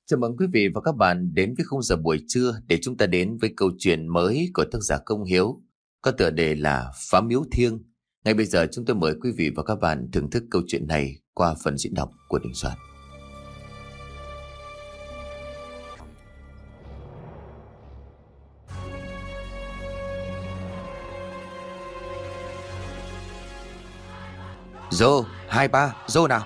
Chào mừng quý vị và các bạn đến với khung giờ buổi trưa để chúng ta đến với câu chuyện mới của tác giả Công Hiếu có tựa đề là Phá Miếu Thiêng. Ngay bây giờ chúng tôi mời quý vị và các bạn thưởng thức câu chuyện này qua phần diễn đọc của Đình Soạn. Dô, hai ba, dô nào.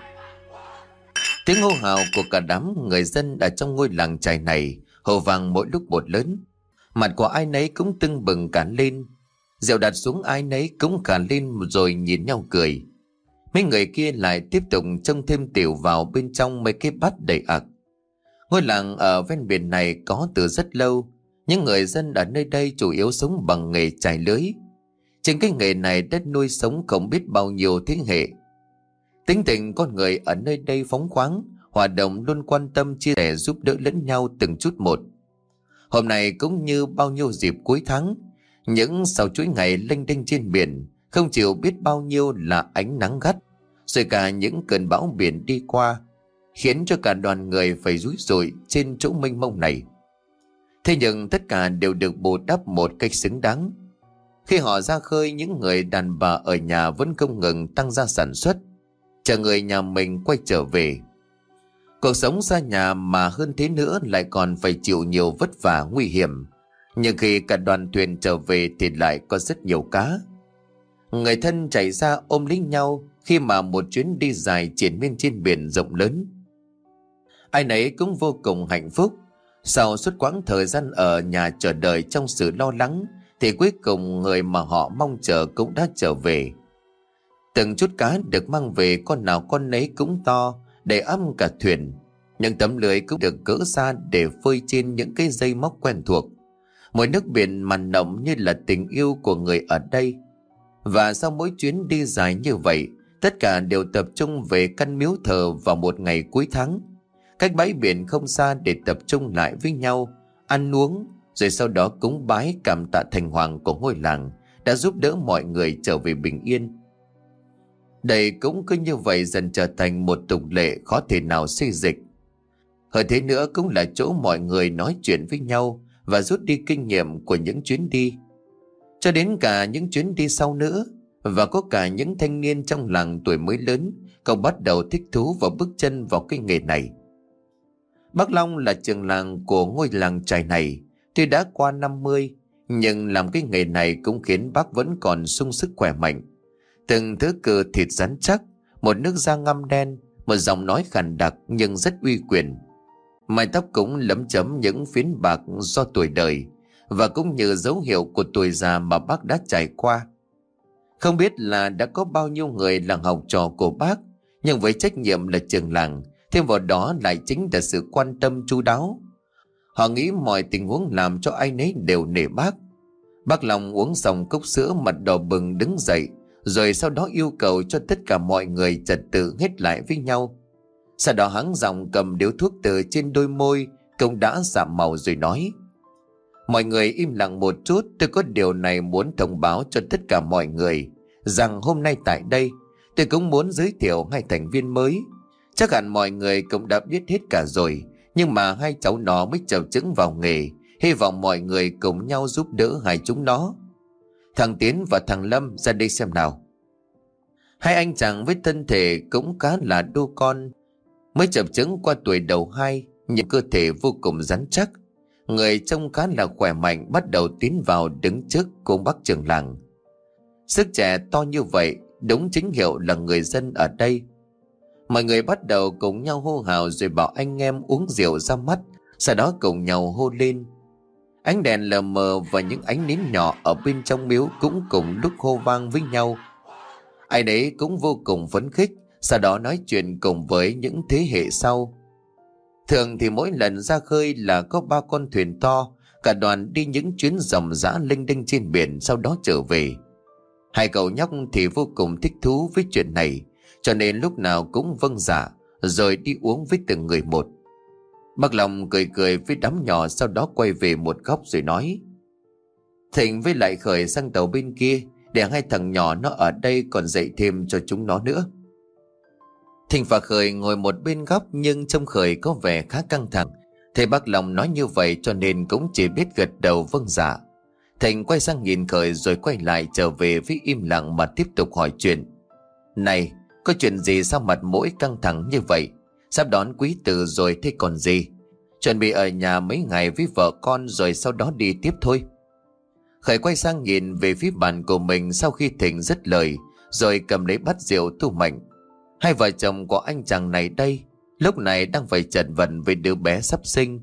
Tiếng hô hào của cả đám người dân ở trong ngôi làng chài này hô vang mỗi lúc một lớn. Mặt của ai nấy cũng tưng bừng cả lên. Rượu đặt xuống ai nấy cũng cả lên rồi nhìn nhau cười. Mấy người kia lại tiếp tục trông thêm tiểu vào bên trong mấy cái bát đầy ặc. Ngôi làng ở ven biển này có từ rất lâu. Những người dân ở nơi đây chủ yếu sống bằng nghề chài lưới. Trên cái nghề này đất nuôi sống không biết bao nhiêu thế hệ. Tính tình con người ở nơi đây phóng khoáng, hoạt động luôn quan tâm chia sẻ giúp đỡ lẫn nhau từng chút một. Hôm nay cũng như bao nhiêu dịp cuối tháng, những sau chuỗi ngày lênh đênh trên biển, không chịu biết bao nhiêu là ánh nắng gắt, rồi cả những cơn bão biển đi qua, khiến cho cả đoàn người phải rúi rụi trên chỗ mênh mông này. Thế nhưng tất cả đều được bù đắp một cách xứng đáng. Khi họ ra khơi, những người đàn bà ở nhà vẫn không ngừng tăng gia sản xuất, chờ người nhà mình quay trở về. Cuộc sống xa nhà mà hơn thế nữa lại còn phải chịu nhiều vất vả nguy hiểm. Nhưng khi cả đoàn thuyền trở về thì lại có rất nhiều cá. Người thân chạy ra ôm lấy nhau khi mà một chuyến đi dài triển miên trên biển rộng lớn. Ai nấy cũng vô cùng hạnh phúc. Sau suốt quãng thời gian ở nhà chờ đợi trong sự lo lắng thì cuối cùng người mà họ mong chờ cũng đã trở về. Từng chút cá được mang về con nào con nấy cũng to, để ẵm cả thuyền. Những tấm lưới cũng được gỡ ra để phơi trên những cái dây móc quen thuộc. Mùi nước biển mặn nồng như là tình yêu của người ở đây. Và sau mỗi chuyến đi dài như vậy, tất cả đều tập trung về căn miếu thờ vào một ngày cuối tháng. Cách bãi biển không xa để tập trung lại với nhau, ăn uống, rồi sau đó cúng bái cảm tạ thành hoàng của ngôi làng đã giúp đỡ mọi người trở về bình yên. Đây cũng cứ như vậy dần trở thành một tục lệ khó thể nào xê dịch. Hơn thế nữa cũng là chỗ mọi người nói chuyện với nhau và rút đi kinh nghiệm của những chuyến đi. Cho đến cả những chuyến đi sau nữa, và có cả những thanh niên trong làng tuổi mới lớn cũng bắt đầu thích thú và bước chân vào cái nghề này. Bác Long là trưởng làng của ngôi làng chài này, tuy đã qua 50, nhưng làm cái nghề này cũng khiến bác vẫn còn sung sức khỏe mạnh. Từng thứ cơ thịt rắn chắc, một nước da ngăm đen, một giọng nói khàn đặc nhưng rất uy quyền. Mái tóc cũng lấm chấm những phiến bạc do tuổi đời, và cũng như dấu hiệu của tuổi già mà bác đã trải qua. Không biết là đã có bao nhiêu người là học trò của bác, nhưng với trách nhiệm là trưởng làng, thêm vào đó lại chính là sự quan tâm chu đáo. Họ nghĩ mọi tình huống làm cho ai nấy đều nể bác. Bác Long uống xong cốc sữa, mặt đỏ bừng đứng dậy, rồi sau đó yêu cầu cho tất cả mọi người trật tự hết lại với nhau. Sau đó hắn giọng cầm điếu thuốc từ trên đôi môi cũng đã sạm màu rồi nói: mọi người im lặng một chút, tôi có điều này muốn thông báo cho tất cả mọi người, rằng hôm nay tại đây tôi cũng muốn giới thiệu hai thành viên mới. Chắc hẳn mọi người cũng đã biết hết cả rồi, nhưng mà hai cháu nó mới chập chững vào nghề, hy vọng mọi người cùng nhau giúp đỡ hai chúng nó. Thằng Tiến và thằng Lâm ra đây xem nào. Hai anh chàng với thân thể cũng khá là đô con, mới chập chững qua tuổi đầu 2, nhưng cơ thể vô cùng rắn chắc. Người trông khá là khỏe mạnh bắt đầu tiến vào đứng trước cùng bác trưởng làng. Sức trẻ to như vậy đúng chính hiệu là người dân ở đây. Mọi người bắt đầu cùng nhau hô hào rồi bảo anh em uống rượu ra mắt, sau đó cùng nhau hô lên. Ánh đèn lờ mờ và những ánh nến nhỏ ở bên trong miếu cũng cùng lúc hô vang với nhau. Ai đấy cũng vô cùng phấn khích, sau đó nói chuyện cùng với những thế hệ sau. Thường thì mỗi lần ra khơi là có 3 con thuyền to, cả đoàn đi những chuyến ròng rã lênh đênh trên biển, sau đó trở về. Hai cậu nhóc thì vô cùng thích thú với chuyện này, cho nên lúc nào cũng vâng dạ, rồi đi uống với từng người một. Bác Long cười cười với đám nhỏ, sau đó quay về một góc rồi nói: Thịnh với lại Khởi sang tàu bên kia, để hai thằng nhỏ nó ở đây còn dạy thêm cho chúng nó nữa. Thịnh và Khởi ngồi một bên góc, nhưng trông Khởi có vẻ khá căng thẳng, Thầy bác Long nói như vậy cho nên cũng chỉ biết gật đầu vâng dạ. Thành quay sang nhìn Khởi rồi quay lại trở về với im lặng mà tiếp tục hỏi chuyện. Này, có chuyện gì sao mặt mũi căng thẳng như vậy? Sắp đón quý tử rồi thế còn gì? Chuẩn bị ở nhà mấy ngày với vợ con rồi sau đó đi tiếp thôi. Khởi quay sang nhìn về phía bàn của mình sau khi Thịnh dứt lời, rồi cầm lấy bát rượu tu mạnh. Hai vợ chồng của anh chàng này đây, lúc này đang phải chật vật với đứa bé sắp sinh.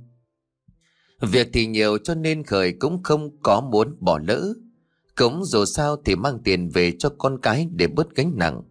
Việc thì nhiều cho nên Khởi cũng không có muốn bỏ lỡ. Cũng dù sao thì mang tiền về cho con cái để bớt gánh nặng.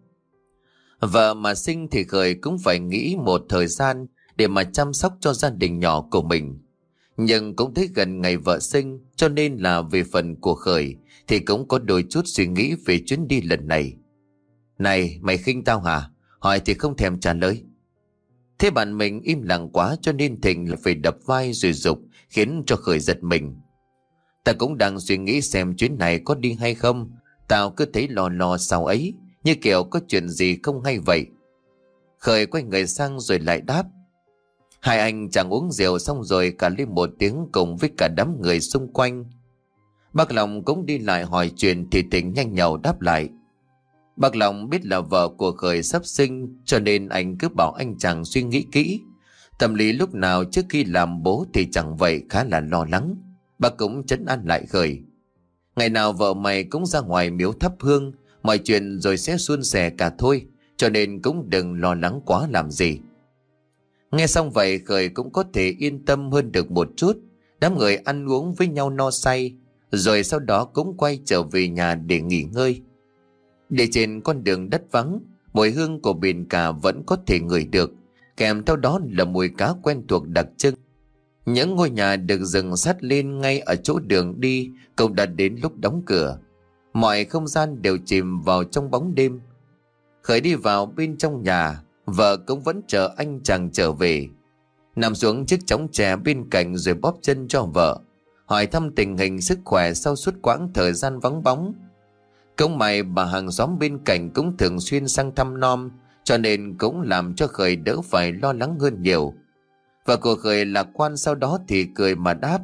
Vợ mà sinh thì Khởi cũng phải nghĩ một thời gian để mà chăm sóc cho gia đình nhỏ của mình. Nhưng cũng thấy gần ngày vợ sinh, cho nên là về phần của Khởi thì cũng có đôi chút suy nghĩ về chuyến đi lần này. Này, mày khinh tao hả? Hỏi thì không thèm trả lời. Thế bạn mình im lặng quá cho nên Thịnh lại phải đập vai rồi giục, khiến cho Khởi giật mình. Ta cũng đang suy nghĩ xem chuyến này có đi hay không. Tao cứ thấy lo lo sao ấy, như kiểu có chuyện gì không hay vậy. Khởi quay người sang rồi lại đáp. Hai anh chàng uống rượu xong rồi cả lên một tiếng cùng với cả đám người xung quanh. Bác Long cũng đi lại hỏi chuyện thì Thịnh nhanh nhảu đáp lại. Bác Long biết là vợ của Khởi sắp sinh cho nên anh cứ bảo anh chàng suy nghĩ kỹ. Tâm lý lúc nào trước khi làm bố thì chẳng vậy khá là lo lắng. Bác cũng trấn an lại Khởi. Ngày nào vợ mày cũng ra ngoài miếu thắp hương, mọi chuyện rồi sẽ suôn sẻ cả thôi, cho nên cũng đừng lo lắng quá làm gì. Nghe xong vậy Khởi cũng có thể yên tâm hơn được một chút. Đám người ăn uống với nhau no say, rồi sau đó cũng quay trở về nhà để nghỉ ngơi. Để trên con đường đất vắng, mùi hương của biển cả vẫn có thể ngửi được, kèm theo đó là mùi cá quen thuộc đặc trưng. Những ngôi nhà được dựng sát lên ngay ở chỗ đường đi cũng đã đến lúc đóng cửa. Mọi không gian đều chìm vào trong bóng đêm. Khởi đi vào bên trong nhà, vợ cũng vẫn chờ anh chàng trở về. Nằm xuống chiếc chõng tre bên cạnh rồi bóp chân cho vợ, hỏi thăm tình hình sức khỏe sau suốt quãng thời gian vắng bóng. Cũng may bà hàng xóm bên cạnh cũng thường xuyên sang thăm nom, cho nên cũng làm cho Khởi đỡ phải lo lắng hơn nhiều. Vợ của Khởi lạc quan sau đó thì cười mà đáp.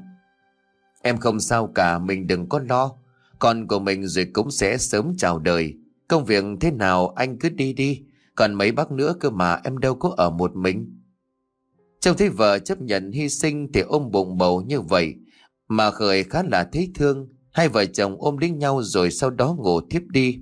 Em không sao cả, mình đừng có lo. Con của mình rồi cũng sẽ sớm chào đời. Công việc thế nào anh cứ đi đi, còn mấy bác nữa cơ mà em đâu có ở một mình. Trông thấy vợ chấp nhận hy sinh thì ôm bụng bầu như vậy mà Khởi khá là thấy thương. Hai vợ chồng ôm lấy nhau rồi sau đó ngủ thiếp đi.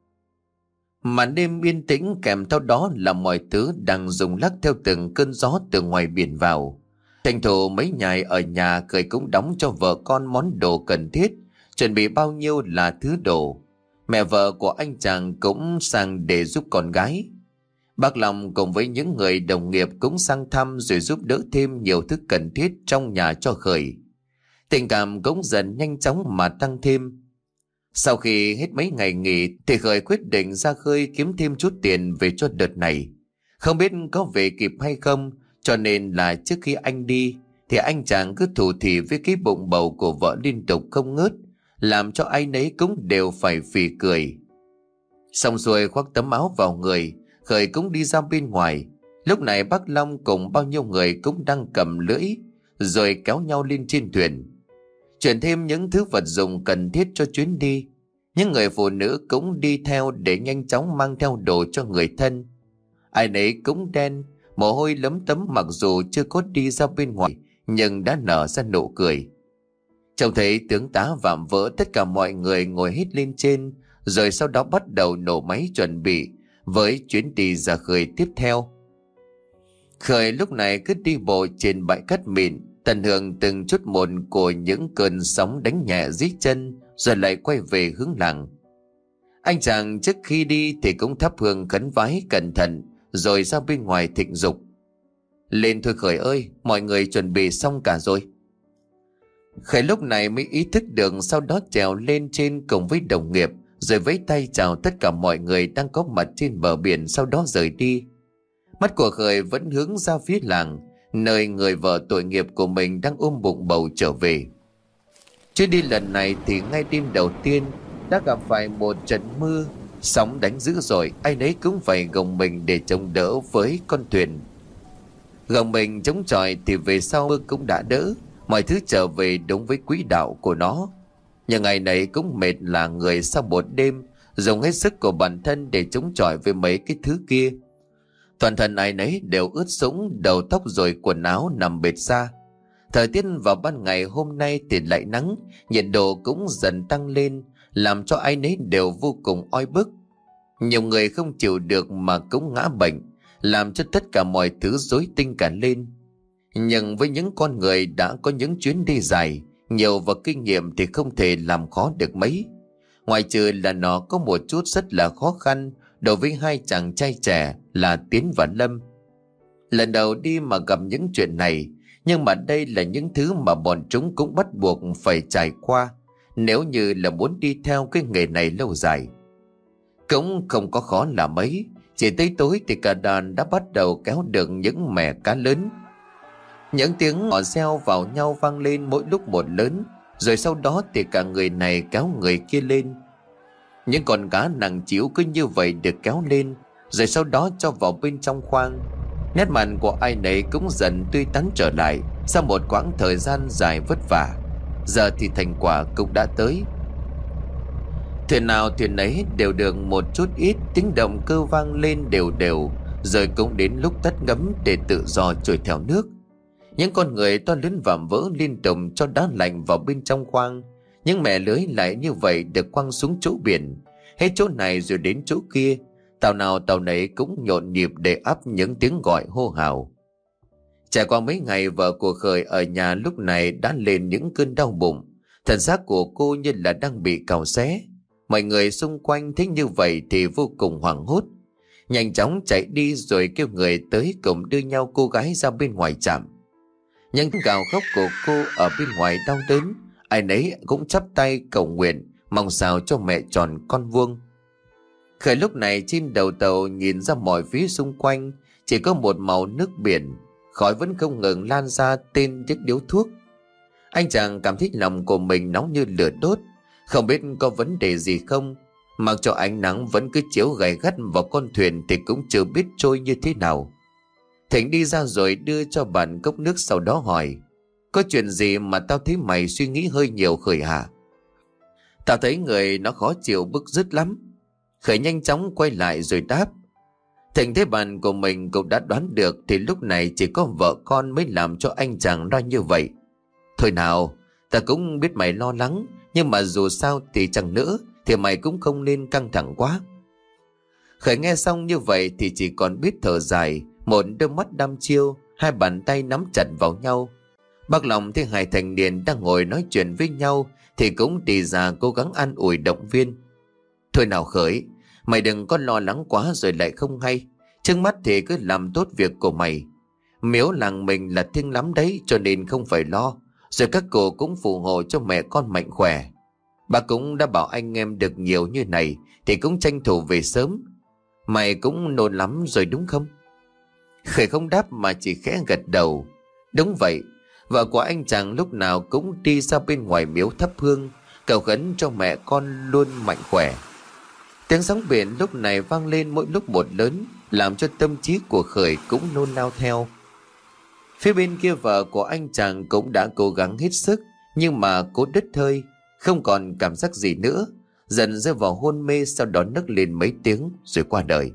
Màn đêm yên tĩnh kèm theo đó là mọi thứ đang rung lắc theo từng cơn gió từ ngoài biển vào. Tranh thủ mấy ngày ở nhà, Khởi cũng đóng cho vợ con món đồ cần thiết, chuẩn bị bao nhiêu là thứ đồ. Mẹ vợ của anh chàng cũng sang để giúp con gái. Bác Long cùng với những người đồng nghiệp cũng sang thăm rồi giúp đỡ thêm nhiều thứ cần thiết trong nhà cho Khởi. Tình cảm cũng dần nhanh chóng mà tăng thêm. Sau khi hết mấy ngày nghỉ thì Khởi quyết định ra khơi kiếm thêm chút tiền về cho đợt này. Không biết có về kịp hay không, cho nên là trước khi anh đi thì anh chàng cứ thủ thỉ với cái bụng bầu của vợ liên tục không ngớt, làm cho ai nấy cũng đều phải phì cười. Xong xuôi khoác tấm áo vào người, Khởi cũng đi ra bên ngoài. Lúc này bác Long cùng bao nhiêu người cũng đang cầm lưỡi rồi kéo nhau lên trên thuyền, chuyển thêm những thứ vật dụng cần thiết cho chuyến đi. Những người phụ nữ cũng đi theo để nhanh chóng mang theo đồ cho người thân. Ai nấy cũng đen, mồ hôi lấm tấm, mặc dù chưa có đi ra bên ngoài nhưng đã nở ra nụ cười. Trông thấy tướng tá vạm vỡ, tất cả mọi người ngồi hết lên trên, rồi sau đó bắt đầu nổ máy chuẩn bị với chuyến đi ra khơi tiếp theo. Khởi lúc này cứ đi bộ trên bãi cát mịn, tận hưởng từng chút một của những cơn sóng đánh nhẹ dưới chân, rồi lại quay về hướng làng. Anh chàng trước khi đi thì cũng thắp hương khấn vái cẩn thận, rồi ra bên ngoài thịnh dục. Lên thôi Khởi ơi, mọi người chuẩn bị xong cả rồi. Khởi lúc này mới ý thức được, sau đó trèo lên trên cùng với đồng nghiệp, rồi vẫy tay chào tất cả mọi người đang có mặt trên bờ biển, sau đó rời đi. Mắt của Khởi vẫn hướng ra phía làng, nơi người vợ tội nghiệp của mình đang ôm bụng bầu trở về. Chuyến đi lần này thì ngay đêm đầu tiên đã gặp phải một trận mưa, sóng đánh dữ dội, ai nấy cũng phải gồng mình để chống đỡ với con thuyền. Gồng mình chống chọi thì về sau mưa cũng đã đỡ, mọi thứ trở về đúng với quỹ đạo của nó. Nhưng ngày này cũng mệt là người sau một đêm dùng hết sức của bản thân để chống chọi với mấy cái thứ kia. Toàn thân ai nấy đều ướt sũng, đầu tóc rồi quần áo nằm bệt ra. Thời tiết vào ban ngày hôm nay thì lại nắng, nhiệt độ cũng dần tăng lên, làm cho ai nấy đều vô cùng oi bức. Nhiều người không chịu được mà cũng ngã bệnh, làm cho tất cả mọi thứ rối tinh cả lên. Nhưng với những con người đã có những chuyến đi dài, nhiều và kinh nghiệm thì không thể làm khó được mấy. Ngoài trừ là nó có một chút rất là khó khăn đối với hai chàng trai trẻ là Tiến và Lâm. Lần đầu đi mà gặp những chuyện này, nhưng mà đây là những thứ mà bọn chúng cũng bắt buộc phải trải qua nếu như là muốn đi theo cái nghề này lâu dài. Cũng không có khó là mấy, chỉ tới tối thì cả đoàn đã bắt đầu kéo được những mẻ cá lớn. Những tiếng họ reo vào nhau vang lên mỗi lúc một lớn, rồi sau đó thì cả người này kéo người kia lên. Những con cá nặng trĩu cứ như vậy được kéo lên, rồi sau đó cho vào bên trong khoang. Nét mặt của ai nấy cũng dần tươi tắn trở lại sau một quãng thời gian dài vất vả. Giờ thì thành quả cũng đã tới. Thuyền nào thuyền ấy đều được một chút ít tiếng động cơ vang lên đều đều, rồi cũng đến lúc tắt ngấm để tự do trôi theo nước. Những con người to lớn vạm vỡ liên tục cho đá lạnh vào bên trong khoang. Những mẻ lưới lại như vậy được quăng xuống chỗ biển, hết chỗ này rồi đến chỗ kia. Tàu nào tàu nấy cũng nhộn nhịp để ắp những tiếng gọi hô hào. Trải qua mấy ngày, vợ của Khởi ở nhà lúc này đã lên những cơn đau bụng. Thần xác của cô như là đang bị cào xé. Mọi người xung quanh thấy như vậy thì vô cùng hoảng hốt, nhanh chóng chạy đi rồi kêu người tới cùng đưa nhau cô gái ra bên ngoài trạm. Những gào khóc của cô ở bên ngoài đau đớn, ai nấy cũng chắp tay cầu nguyện mong sao cho mẹ tròn con vuông. Khởi lúc này trên đầu tàu nhìn ra mọi phía xung quanh chỉ có một màu nước biển, khói vẫn không ngừng lan ra tên chiếc điếu thuốc. Anh chàng cảm thấy lòng của mình nóng như lửa đốt, không biết có vấn đề gì không. Mặc cho ánh nắng vẫn cứ chiếu gay gắt vào con thuyền thì cũng chưa biết trôi như thế nào. Thịnh đi ra rồi đưa cho bạn cốc nước, sau đó hỏi: có chuyện gì mà tao thấy mày suy nghĩ hơi nhiều Khởi hả? Tao thấy người nó khó chịu bức rứt lắm. Khởi nhanh chóng quay lại rồi đáp. Thịnh thấy bạn của mình cũng đã đoán được thì lúc này chỉ có vợ con mới làm cho anh chàng ra như vậy. Thôi nào, ta cũng biết mày lo lắng, nhưng mà dù sao thì chẳng nữa thì mày cũng không nên căng thẳng quá. Khởi nghe xong như vậy thì chỉ còn biết thở dài, một đôi mắt đăm chiêu, hai bàn tay nắm chặt vào nhau. Bác lòng thấy hai thành niên đang ngồi nói chuyện với nhau thì cũng đi ra cố gắng an ủi động viên. Thôi nào Khởi, mày đừng có lo lắng quá rồi lại không hay. Trước mắt thì cứ làm tốt việc của mày. Miếu làng mình là thiêng lắm đấy, cho nên không phải lo. Rồi các cô cũng phù hộ cho mẹ con mạnh khỏe. Bà cũng đã bảo anh em được nhiều như này thì cũng tranh thủ về sớm. Mày cũng nôn lắm rồi đúng không? Khởi không đáp mà chỉ khẽ gật đầu. Đúng vậy, vợ của anh chàng lúc nào cũng đi ra bên ngoài miếu thắp hương, cầu khấn cho mẹ con luôn mạnh khỏe. Tiếng sóng biển lúc này vang lên mỗi lúc một lớn, làm cho tâm trí của Khởi cũng nôn nao theo. Phía bên kia vợ của anh chàng cũng đã cố gắng hết sức, nhưng mà cố đứt hơi, không còn cảm giác gì nữa, dần rơi vào hôn mê, sau đó nấc lên mấy tiếng rồi qua đời.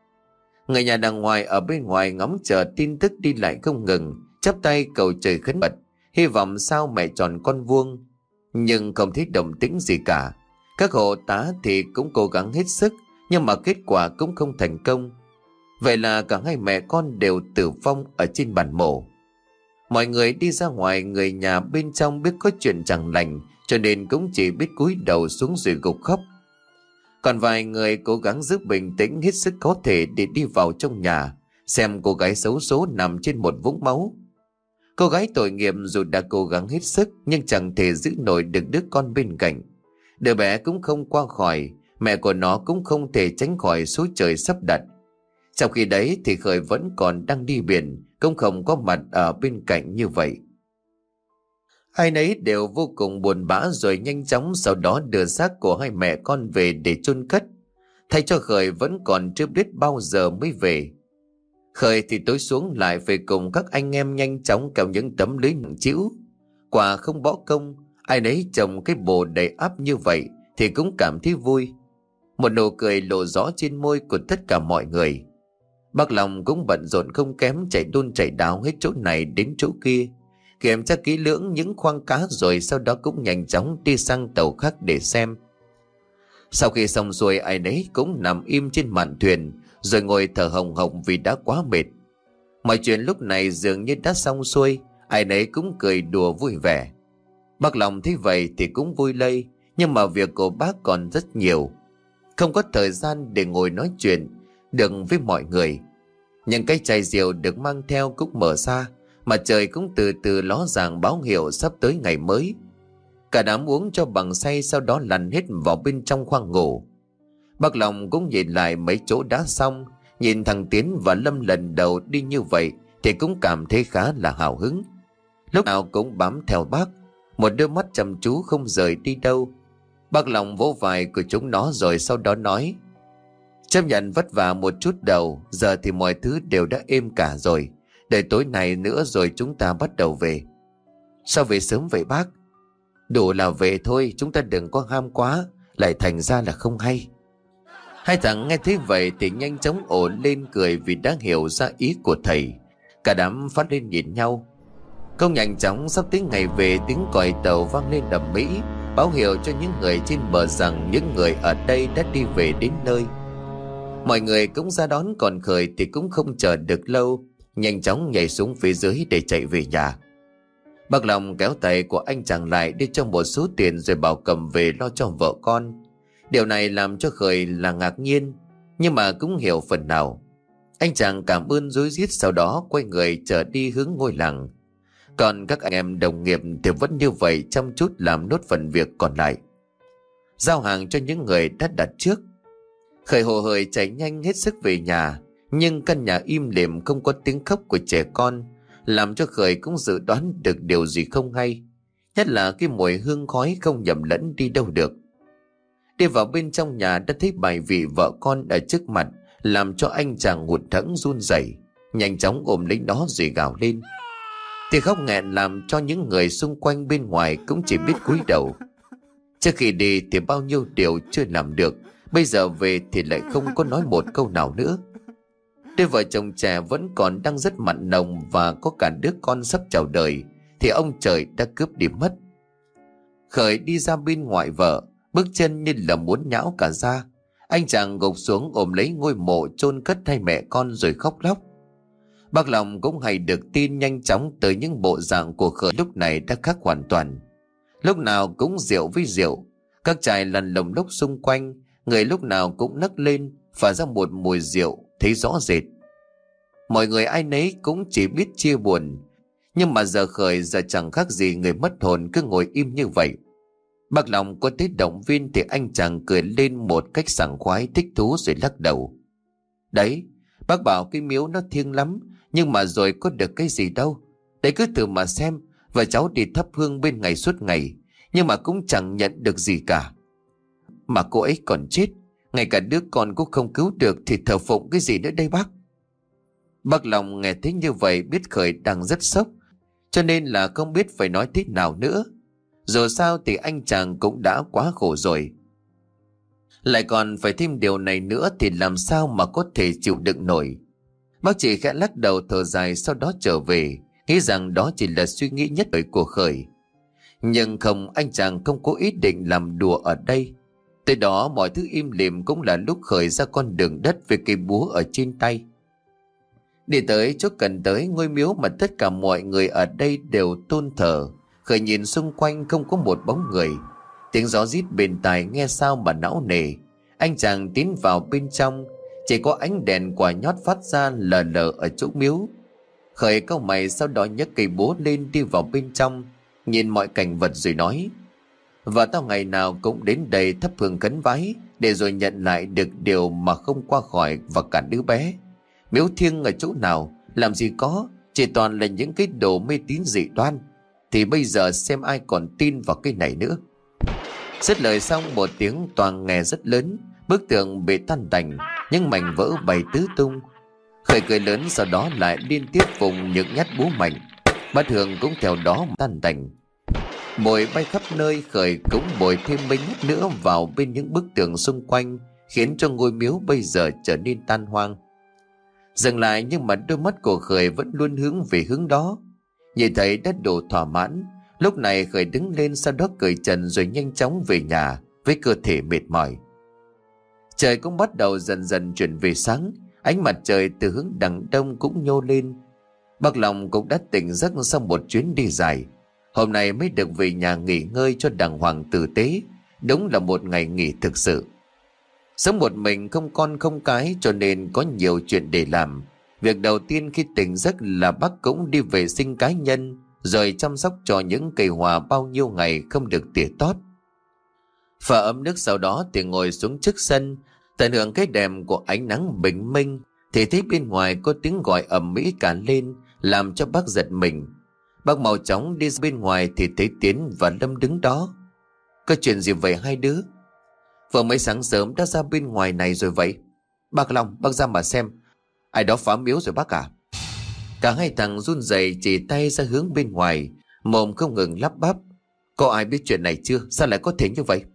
Người nhà đàng ngoài ở bên ngoài ngóng chờ tin tức đi lại không ngừng, chắp tay cầu trời khấn Phật, hy vọng sao mẹ tròn con vuông. Nhưng không thấy động tĩnh gì cả. Các hộ tá thì cũng cố gắng hết sức, nhưng mà kết quả cũng không thành công. Vậy là cả hai mẹ con đều tử vong ở trên bàn mổ. Mọi người đi ra ngoài, người nhà bên trong biết có chuyện chẳng lành, cho nên cũng chỉ biết cúi đầu xuống rồi gục khóc. Còn vài người cố gắng giữ bình tĩnh hết sức có thể để đi vào trong nhà, xem cô gái xấu số nằm trên một vũng máu. Cô gái tội nghiệp dù đã cố gắng hết sức nhưng chẳng thể giữ nổi được đứa con bên cạnh. Đứa bé cũng không qua khỏi, mẹ của nó cũng không thể tránh khỏi số trời sắp đặt. Trong khi đấy thì Khởi vẫn còn đang đi biển, cũng không có mặt ở bên cạnh như vậy. Ai nấy đều vô cùng buồn bã rồi nhanh chóng sau đó đưa xác của hai mẹ con về để chôn cất. Thay cho Khởi vẫn còn chưa biết bao giờ mới về. Khởi thì tối xuống lại phải cùng các anh em nhanh chóng kéo những tấm lưới nặng trĩu. Quả không bỏ công, ai nấy trồng cái bồ đầy ắp như vậy thì cũng cảm thấy vui. Một nụ cười lộ rõ trên môi của tất cả mọi người. Bác Long cũng bận rộn không kém, chạy đôn chạy đáo hết chỗ này đến chỗ kia, kiểm tra kỹ lưỡng những khoang cá, rồi sau đó cũng nhanh chóng đi sang tàu khác để xem. Sau khi xong xuôi, ai nấy cũng nằm im trên mạn thuyền rồi ngồi thở hồng hộc vì đã quá mệt. Mọi chuyện lúc này dường như đã xong xuôi, ai nấy cũng cười đùa vui vẻ. Bác Long thấy vậy thì cũng vui lây, nhưng mà việc của bác còn rất nhiều, không có thời gian để ngồi nói chuyện được với mọi người. Những cái chai rượu được mang theo cũng mở ra, mà trời cũng từ từ ló dạng báo hiệu sắp tới ngày mới. Cả đám uống cho bằng say, sau đó lăn hết vào bên trong khoang ngủ. Bác Long cũng nhìn lại mấy chỗ đã xong, nhìn thằng Tiến và Lâm lần đầu đi như vậy thì cũng cảm thấy khá là hào hứng. Lúc nào cũng bám theo bác, một đôi mắt chăm chú không rời đi đâu. Bác Long vỗ vai của chúng nó rồi sau đó nói: chấp nhận vất vả một chút đầu, giờ thì mọi thứ đều đã êm cả rồi. Đợi tối nay nữa rồi chúng ta bắt đầu về. Sao về sớm vậy bác? Đủ là về thôi, chúng ta đừng có ham quá, lại thành ra là không hay. Hai thằng nghe thấy vậy thì nhanh chóng ồ lên cười vì đã hiểu ra ý của thầy. Cả đám phát lên nhìn nhau. Không nhanh chóng sắp tới ngày về, tiếng còi tàu vang lên đầm mỹ, báo hiệu cho những người trên bờ rằng những người ở đây đã đi về đến nơi. Mọi người cũng ra đón, còn Khởi thì cũng không chờ được lâu, nhanh chóng nhảy xuống phía dưới để chạy về nhà. Bác Long kéo tay của anh chàng lại, đưa cho một số tiền rồi bảo cầm về lo cho vợ con. Điều này làm cho Khởi là ngạc nhiên, nhưng mà cũng hiểu phần nào. Anh chàng cảm ơn rối rít, sau đó quay người trở đi hướng ngôi làng. Còn các anh em đồng nghiệp thì vẫn như vậy, chăm chút làm nốt phần việc còn lại, giao hàng cho những người đã đặt trước. Khởi hồ hởi chạy nhanh hết sức về nhà, nhưng căn nhà im lìm không có tiếng khóc của trẻ con, làm cho Khởi cũng dự đoán được điều gì không hay, nhất là cái mùi hương khói không nhầm lẫn đi đâu được. Đi vào bên trong nhà đã thấy bài vị vợ con ở trước mặt, làm cho anh chàng hụt hẫng run rẩy, nhanh chóng ôm lấy nó rồi gào lên. Thì khóc nghẹn làm cho những người xung quanh bên ngoài cũng chỉ biết cúi đầu. Trước khi đi thì bao nhiêu điều chưa làm được, bây giờ về thì lại không có nói một câu nào nữa. Đôi vợ chồng trẻ vẫn còn đang rất mặn nồng và có cả đứa con sắp chào đời thì ông trời đã cướp đi mất. Khởi đi ra bên ngoài vợ, bước chân như là muốn nhão cả ra. Anh chàng gục xuống ôm lấy ngôi mộ chôn cất hai mẹ con rồi khóc lóc. Bác Long cũng hay được tin nhanh chóng tới những bộ dạng của Khởi lúc này đã khác hoàn toàn. Lúc nào cũng rượu với rượu, các chài lần lồng lốc xung quanh, người lúc nào cũng nấc lên phả ra một mùi rượu thấy rõ rệt. Mọi người ai nấy cũng chỉ biết chia buồn, nhưng mà giờ Khởi giờ chẳng khác gì người mất hồn, cứ ngồi im như vậy. Bác Long có thấy động viên thì anh chàng cười lên một cách sảng khoái thích thú rồi lắc đầu. Đấy, bác bảo cái miếu nó thiêng lắm, nhưng mà rồi có được cái gì đâu. Đấy cứ thử mà xem, vợ cháu đi thắp hương bên ngày suốt ngày, nhưng mà cũng chẳng nhận được gì cả. Mà cô ấy còn chết, ngay cả đứa con cũng không cứu được thì thờ phụng cái gì nữa đây bác? Bác Long nghe thấy như vậy biết Khởi đang rất sốc, cho nên là không biết phải nói thế nào nữa. Dù sao thì anh chàng cũng đã quá khổ rồi, lại còn phải thêm điều này nữa thì làm sao mà có thể chịu đựng nổi. Bác chỉ khẽ lắc đầu thở dài, sau đó trở về, nghĩ rằng đó chỉ là suy nghĩ nhất thời của Khởi. Nhưng không, anh chàng không có ý định làm đùa ở đây. Tới đó mọi thứ im lìm cũng là lúc Khởi ra con đường đất với cây búa ở trên tay. Đi tới chỗ cần tới ngôi miếu mà tất cả mọi người ở đây đều tôn thờ, Khởi nhìn xung quanh không có một bóng người. Tiếng gió rít bên tai nghe sao mà não nề. Anh chàng tiến vào bên trong, chỉ có ánh đèn quả nhót phát ra lờ lờ ở chỗ miếu. Khởi cau mày, sau đó nhấc cây búa lên đi vào bên trong, nhìn mọi cảnh vật rồi nói: Và tao ngày nào cũng đến đây thắp hương khấn vái, để rồi nhận lại được điều mà không qua khỏi và cả đứa bé. Miếu thiêng ở chỗ nào, làm gì có, chỉ toàn là những cái đồ mê tín dị đoan. Thì bây giờ xem ai còn tin vào cái này nữa. Dứt lời xong, một tiếng toang nghe rất lớn, bức tường bị tan tành, những mảnh vỡ bay tứ tung. Khởi cười lớn, sau đó lại liên tiếp vùng những nhát búa mạnh. Bát hương cũng theo đó tan tành. Mồi bay khắp nơi. Khởi cũng bồi thêm mấy nhát nữa vào bên những bức tường xung quanh, khiến cho ngôi miếu bây giờ trở nên tan hoang. Dừng lại, nhưng mà đôi mắt của Khởi vẫn luôn hướng về hướng đó. Nhìn thấy đã đủ thỏa mãn, lúc này Khởi đứng lên, sau đó cởi trần rồi nhanh chóng về nhà với cơ thể mệt mỏi. Trời cũng bắt đầu dần dần chuyển về sáng. Ánh mặt trời từ hướng đằng đông cũng nhô lên. Bác Long cũng đã tỉnh giấc sau một chuyến đi dài. Hôm nay mới được về nhà nghỉ ngơi cho đàng hoàng tử tế. Đúng là một ngày nghỉ thực sự. Sống một mình, không con không cái, cho nên có nhiều chuyện để làm. Việc đầu tiên khi tỉnh giấc là bác cũng đi vệ sinh cá nhân, rồi chăm sóc cho những cây hoa bao nhiêu ngày không được tỉa tót. Pha ấm nước sau đó thì ngồi xuống trước sân, tận hưởng cái đẹp của ánh nắng bình minh, thì thấy bên ngoài có tiếng gọi ầm ĩ cả lên, làm cho bác giật mình. Bác mau chóng đi ra bên ngoài thì thấy Tiến và Lâm đứng đó. Có chuyện gì vậy hai đứa? Vừa mới sáng sớm đã ra bên ngoài này rồi vậy. Bác Long, bác ra mà xem, ai đó phá miếu rồi bác à? Cả hai thằng run rẩy chỉ tay ra hướng bên ngoài, mồm không ngừng lắp bắp. Có ai biết chuyện này chưa? Sao lại có thể như vậy?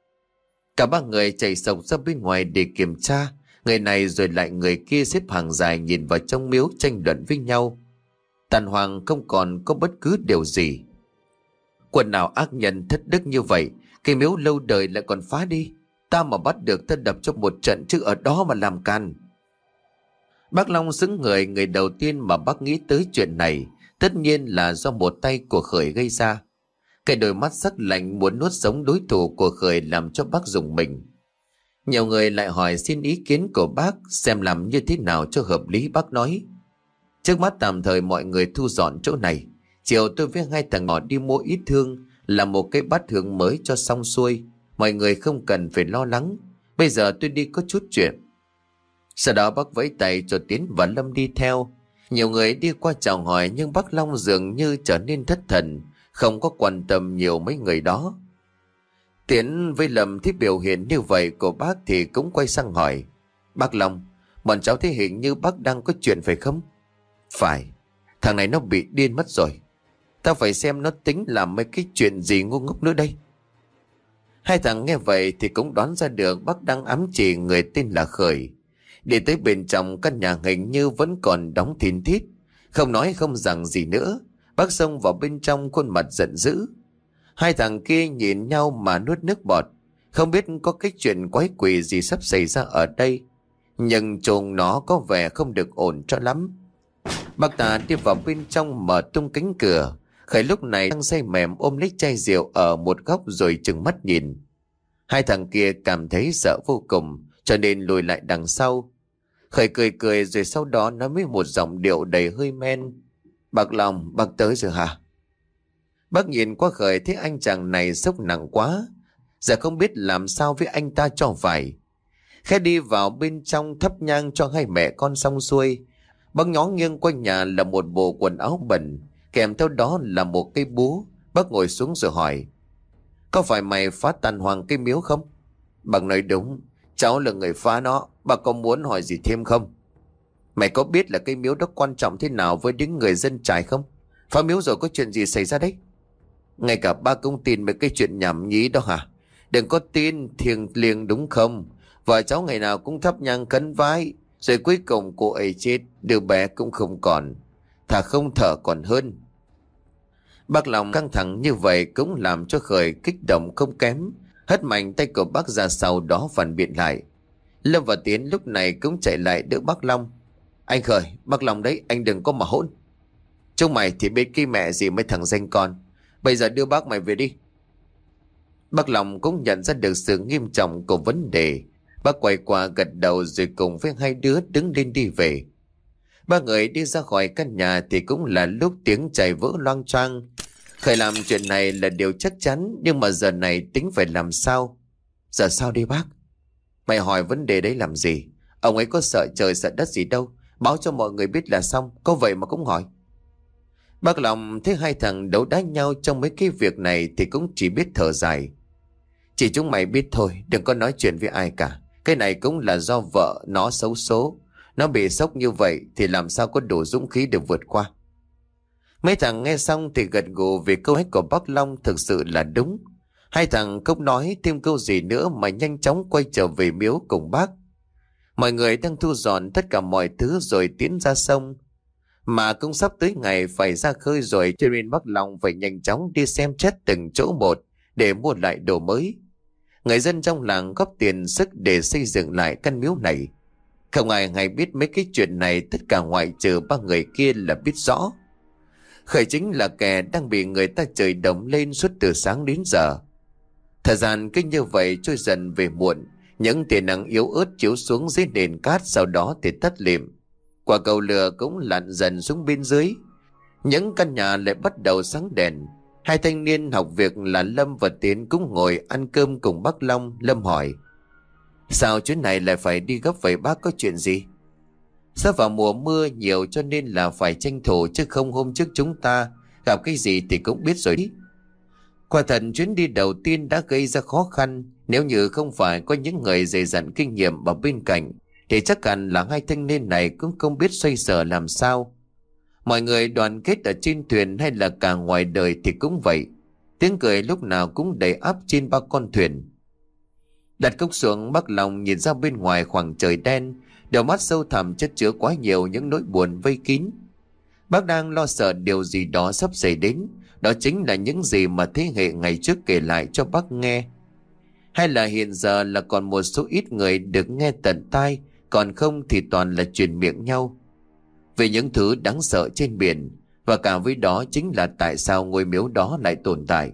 Cả ba người chạy sộc ra bên ngoài để kiểm tra. Người này rồi lại người kia xếp hàng dài nhìn vào trong miếu tranh luận với nhau. Tàn hoàng không còn có bất cứ điều gì. Quần nào ác nhân thất đức như vậy, cái miếu lâu đời lại còn phá đi. Ta mà bắt được ta đập cho một trận, chứ ở đó mà làm can. Bác Long xứng người. Người đầu tiên mà bác nghĩ tới chuyện này tất nhiên là do một tay của Khởi gây ra. Cái đôi mắt sắc lạnh muốn nuốt sống đối thủ của Khởi làm cho bác rùng mình. Nhiều người lại hỏi xin ý kiến của bác xem làm như thế nào cho hợp lý. Bác nói: trước mắt tạm thời mọi người thu dọn chỗ này. Chiều tôi với hai thằng nhỏ đi mua ít hương, làm một cái bát hương mới cho xong xuôi. Mọi người không cần phải lo lắng. Bây giờ tôi đi có chút chuyện. Sau đó bác vẫy tay cho Tiến và Lâm đi theo. Nhiều người đi qua chào hỏi, nhưng bác Long dường như trở nên thất thần, không có quan tâm nhiều mấy người đó. Tiến với Lâm thấy biểu hiện như vậy của bác thì cũng quay sang hỏi: bác Long, bọn cháu thấy hình như bác đang có chuyện phải không? Phải, thằng này nó bị điên mất rồi. Tao phải xem nó tính làm mấy cái chuyện gì ngu ngốc nữa đây. Hai thằng nghe vậy thì cũng đoán ra được bác đang ám chỉ người tên là Khởi. Đi tới bên trong căn nhà hình như vẫn còn đóng thìn thít. Không nói không rằng gì nữa, bác xông vào bên trong khuôn mặt giận dữ. Hai thằng kia nhìn nhau mà nuốt nước bọt. Không biết có cái chuyện quái quỷ gì sắp xảy ra ở đây, nhưng trông nó có vẻ không được ổn cho lắm. Bác ta đi vào bên trong mở tung cánh cửa. Khởi lúc này đang say mềm ôm lấy chai rượu ở một góc rồi trừng mắt nhìn. Hai thằng kia cảm thấy sợ vô cùng, cho nên lùi lại đằng sau. Khởi cười cười rồi sau đó nói với một giọng điệu đầy hơi men: bác Long, bác tới rồi hả? Bác nhìn qua Khởi thấy anh chàng này sốc nặng quá, giờ không biết làm sao với anh ta cho phải. Khẽ đi vào bên trong thắp nhang cho hai mẹ con xong xuôi, bác nhó nghiêng quanh nhà là một bộ quần áo bẩn, kèm theo đó là một cây búa. Bác ngồi xuống rồi hỏi: có phải mày phá tàn hoàng cây miếu không? Bác nói đúng, cháu là người phá nó. Bác có muốn hỏi gì thêm không? Mày có biết là cây miếu đó quan trọng thế nào với những người dân trải không? Phá miếu rồi có chuyện gì xảy ra đấy? Ngay cả ba cũng tin mấy cái chuyện nhảm nhí đó hả? Đừng có tin thiêng liêng đúng không? Vợ cháu ngày nào cũng thắp nhang khấn vái, rồi cuối cùng cô ấy chết, đứa bé cũng không còn. Thà không thở còn hơn. Bác Long căng thẳng như vậy cũng làm cho Khởi kích động không kém, hất mạnh tay của bác ra sau đó phản biện lại. Lâm và Tiến lúc này cũng chạy lại đỡ bác Long. Anh Khởi, bác Long đấy, anh đừng có mà hỗn. Chúng mày thì biết cái mẹ gì mấy thằng danh con. Bây giờ đưa bác mày về đi. Bác Long cũng nhận ra được sự nghiêm trọng của vấn đề. Bác quay qua gật đầu rồi cùng với hai đứa đứng lên đi về. Ba người đi ra khỏi căn nhà thì cũng là lúc tiếng chảy vỡ loang choang. Khởi làm chuyện này là điều chắc chắn, nhưng mà giờ này tính phải làm sao? Giờ sao đi bác? Mày hỏi vấn đề đấy làm gì? Ông ấy có sợ trời sợ đất gì đâu. Báo cho mọi người biết là xong, có vậy mà cũng hỏi. Bác Long thấy hai thằng đấu đá nhau trong mấy cái việc này thì cũng chỉ biết thở dài. Chỉ chúng mày biết thôi, đừng có nói chuyện với ai cả. Cái này cũng là do vợ nó xấu số. Nó bị sốc như vậy thì làm sao có đủ dũng khí để vượt qua. Mấy thằng nghe xong thì gật gù vì câu hỏi của bác Long thực sự là đúng. Hai thằng không nói thêm câu gì nữa mà nhanh chóng quay trở về miếu cùng bác. Mọi người đang thu dọn tất cả mọi thứ rồi tiến ra sông. Mà cũng sắp tới ngày phải ra khơi rồi, cho nên bác Long phải nhanh chóng đi xem xét từng chỗ một để mua lại đồ mới. Người dân trong làng góp tiền sức để xây dựng lại căn miếu này. Không ai hay biết mấy cái chuyện này, tất cả ngoại trừ ba người kia là biết rõ. Khởi chính là kẻ đang bị người ta chửi đồng lên suốt từ sáng đến giờ. Thời gian cứ như vậy trôi dần về muộn, những tia nắng yếu ớt chiếu xuống dưới nền cát, sau đó thì tắt lịm. Quả cầu lửa cũng lặn dần xuống bên dưới. Những căn nhà lại bắt đầu sáng đèn. Hai thanh niên học việc là Lâm và Tiến cũng ngồi ăn cơm cùng bác Long. Lâm hỏi: sao chuyến này lại phải đi gấp vậy bác, có chuyện gì? Sắp vào mùa mưa nhiều cho nên là phải tranh thủ, chứ không hôm trước chúng ta gặp cái gì thì cũng biết rồi đi. Quả thật chuyến đi đầu tiên đã gây ra khó khăn. Nếu như không phải có những người dày dặn kinh nghiệm ở bên cạnh thì chắc hẳn là hai thanh niên này cũng không biết xoay sở làm sao. Mọi người đoàn kết ở trên thuyền hay là cả ngoài đời thì cũng vậy. Tiếng cười lúc nào cũng đầy ắp trên ba con thuyền. Đặt cốc xuống, bác Long nhìn ra bên ngoài khoảng trời đen, đôi mắt sâu thẳm chất chứa quá nhiều những nỗi buồn vây kín. Bác đang lo sợ điều gì đó sắp xảy đến. Đó chính là những gì mà thế hệ ngày trước kể lại cho bác nghe. Hay là hiện giờ là còn một số ít người được nghe tận tai, còn không thì toàn là truyền miệng nhau về những thứ đáng sợ trên biển. Và cả với đó chính là tại sao ngôi miếu đó lại tồn tại.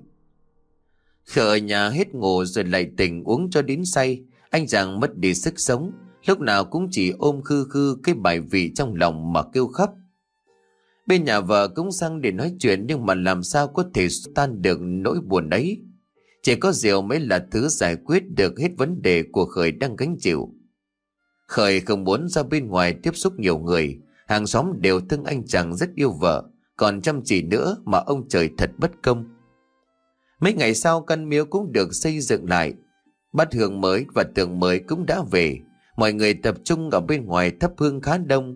Khờ ở nhà hết ngủ rồi lại tỉnh uống cho đến say. Anh chàng mất đi sức sống, lúc nào cũng chỉ ôm khư khư cái bài vị trong lòng mà kêu khóc. Bên nhà vợ cũng sang để nói chuyện, nhưng mà làm sao có thể tan được nỗi buồn ấy. Chỉ có rượu mới là thứ giải quyết được hết vấn đề của Khởi đang gánh chịu. Khởi không muốn ra bên ngoài tiếp xúc nhiều người. Hàng xóm đều thương anh chàng rất yêu vợ, còn chăm chỉ nữa mà ông trời thật bất công. Mấy ngày sau căn miếu cũng được xây dựng lại. Bát hương mới và tượng mới cũng đã về. Mọi người tập trung ở bên ngoài thắp hương khá đông.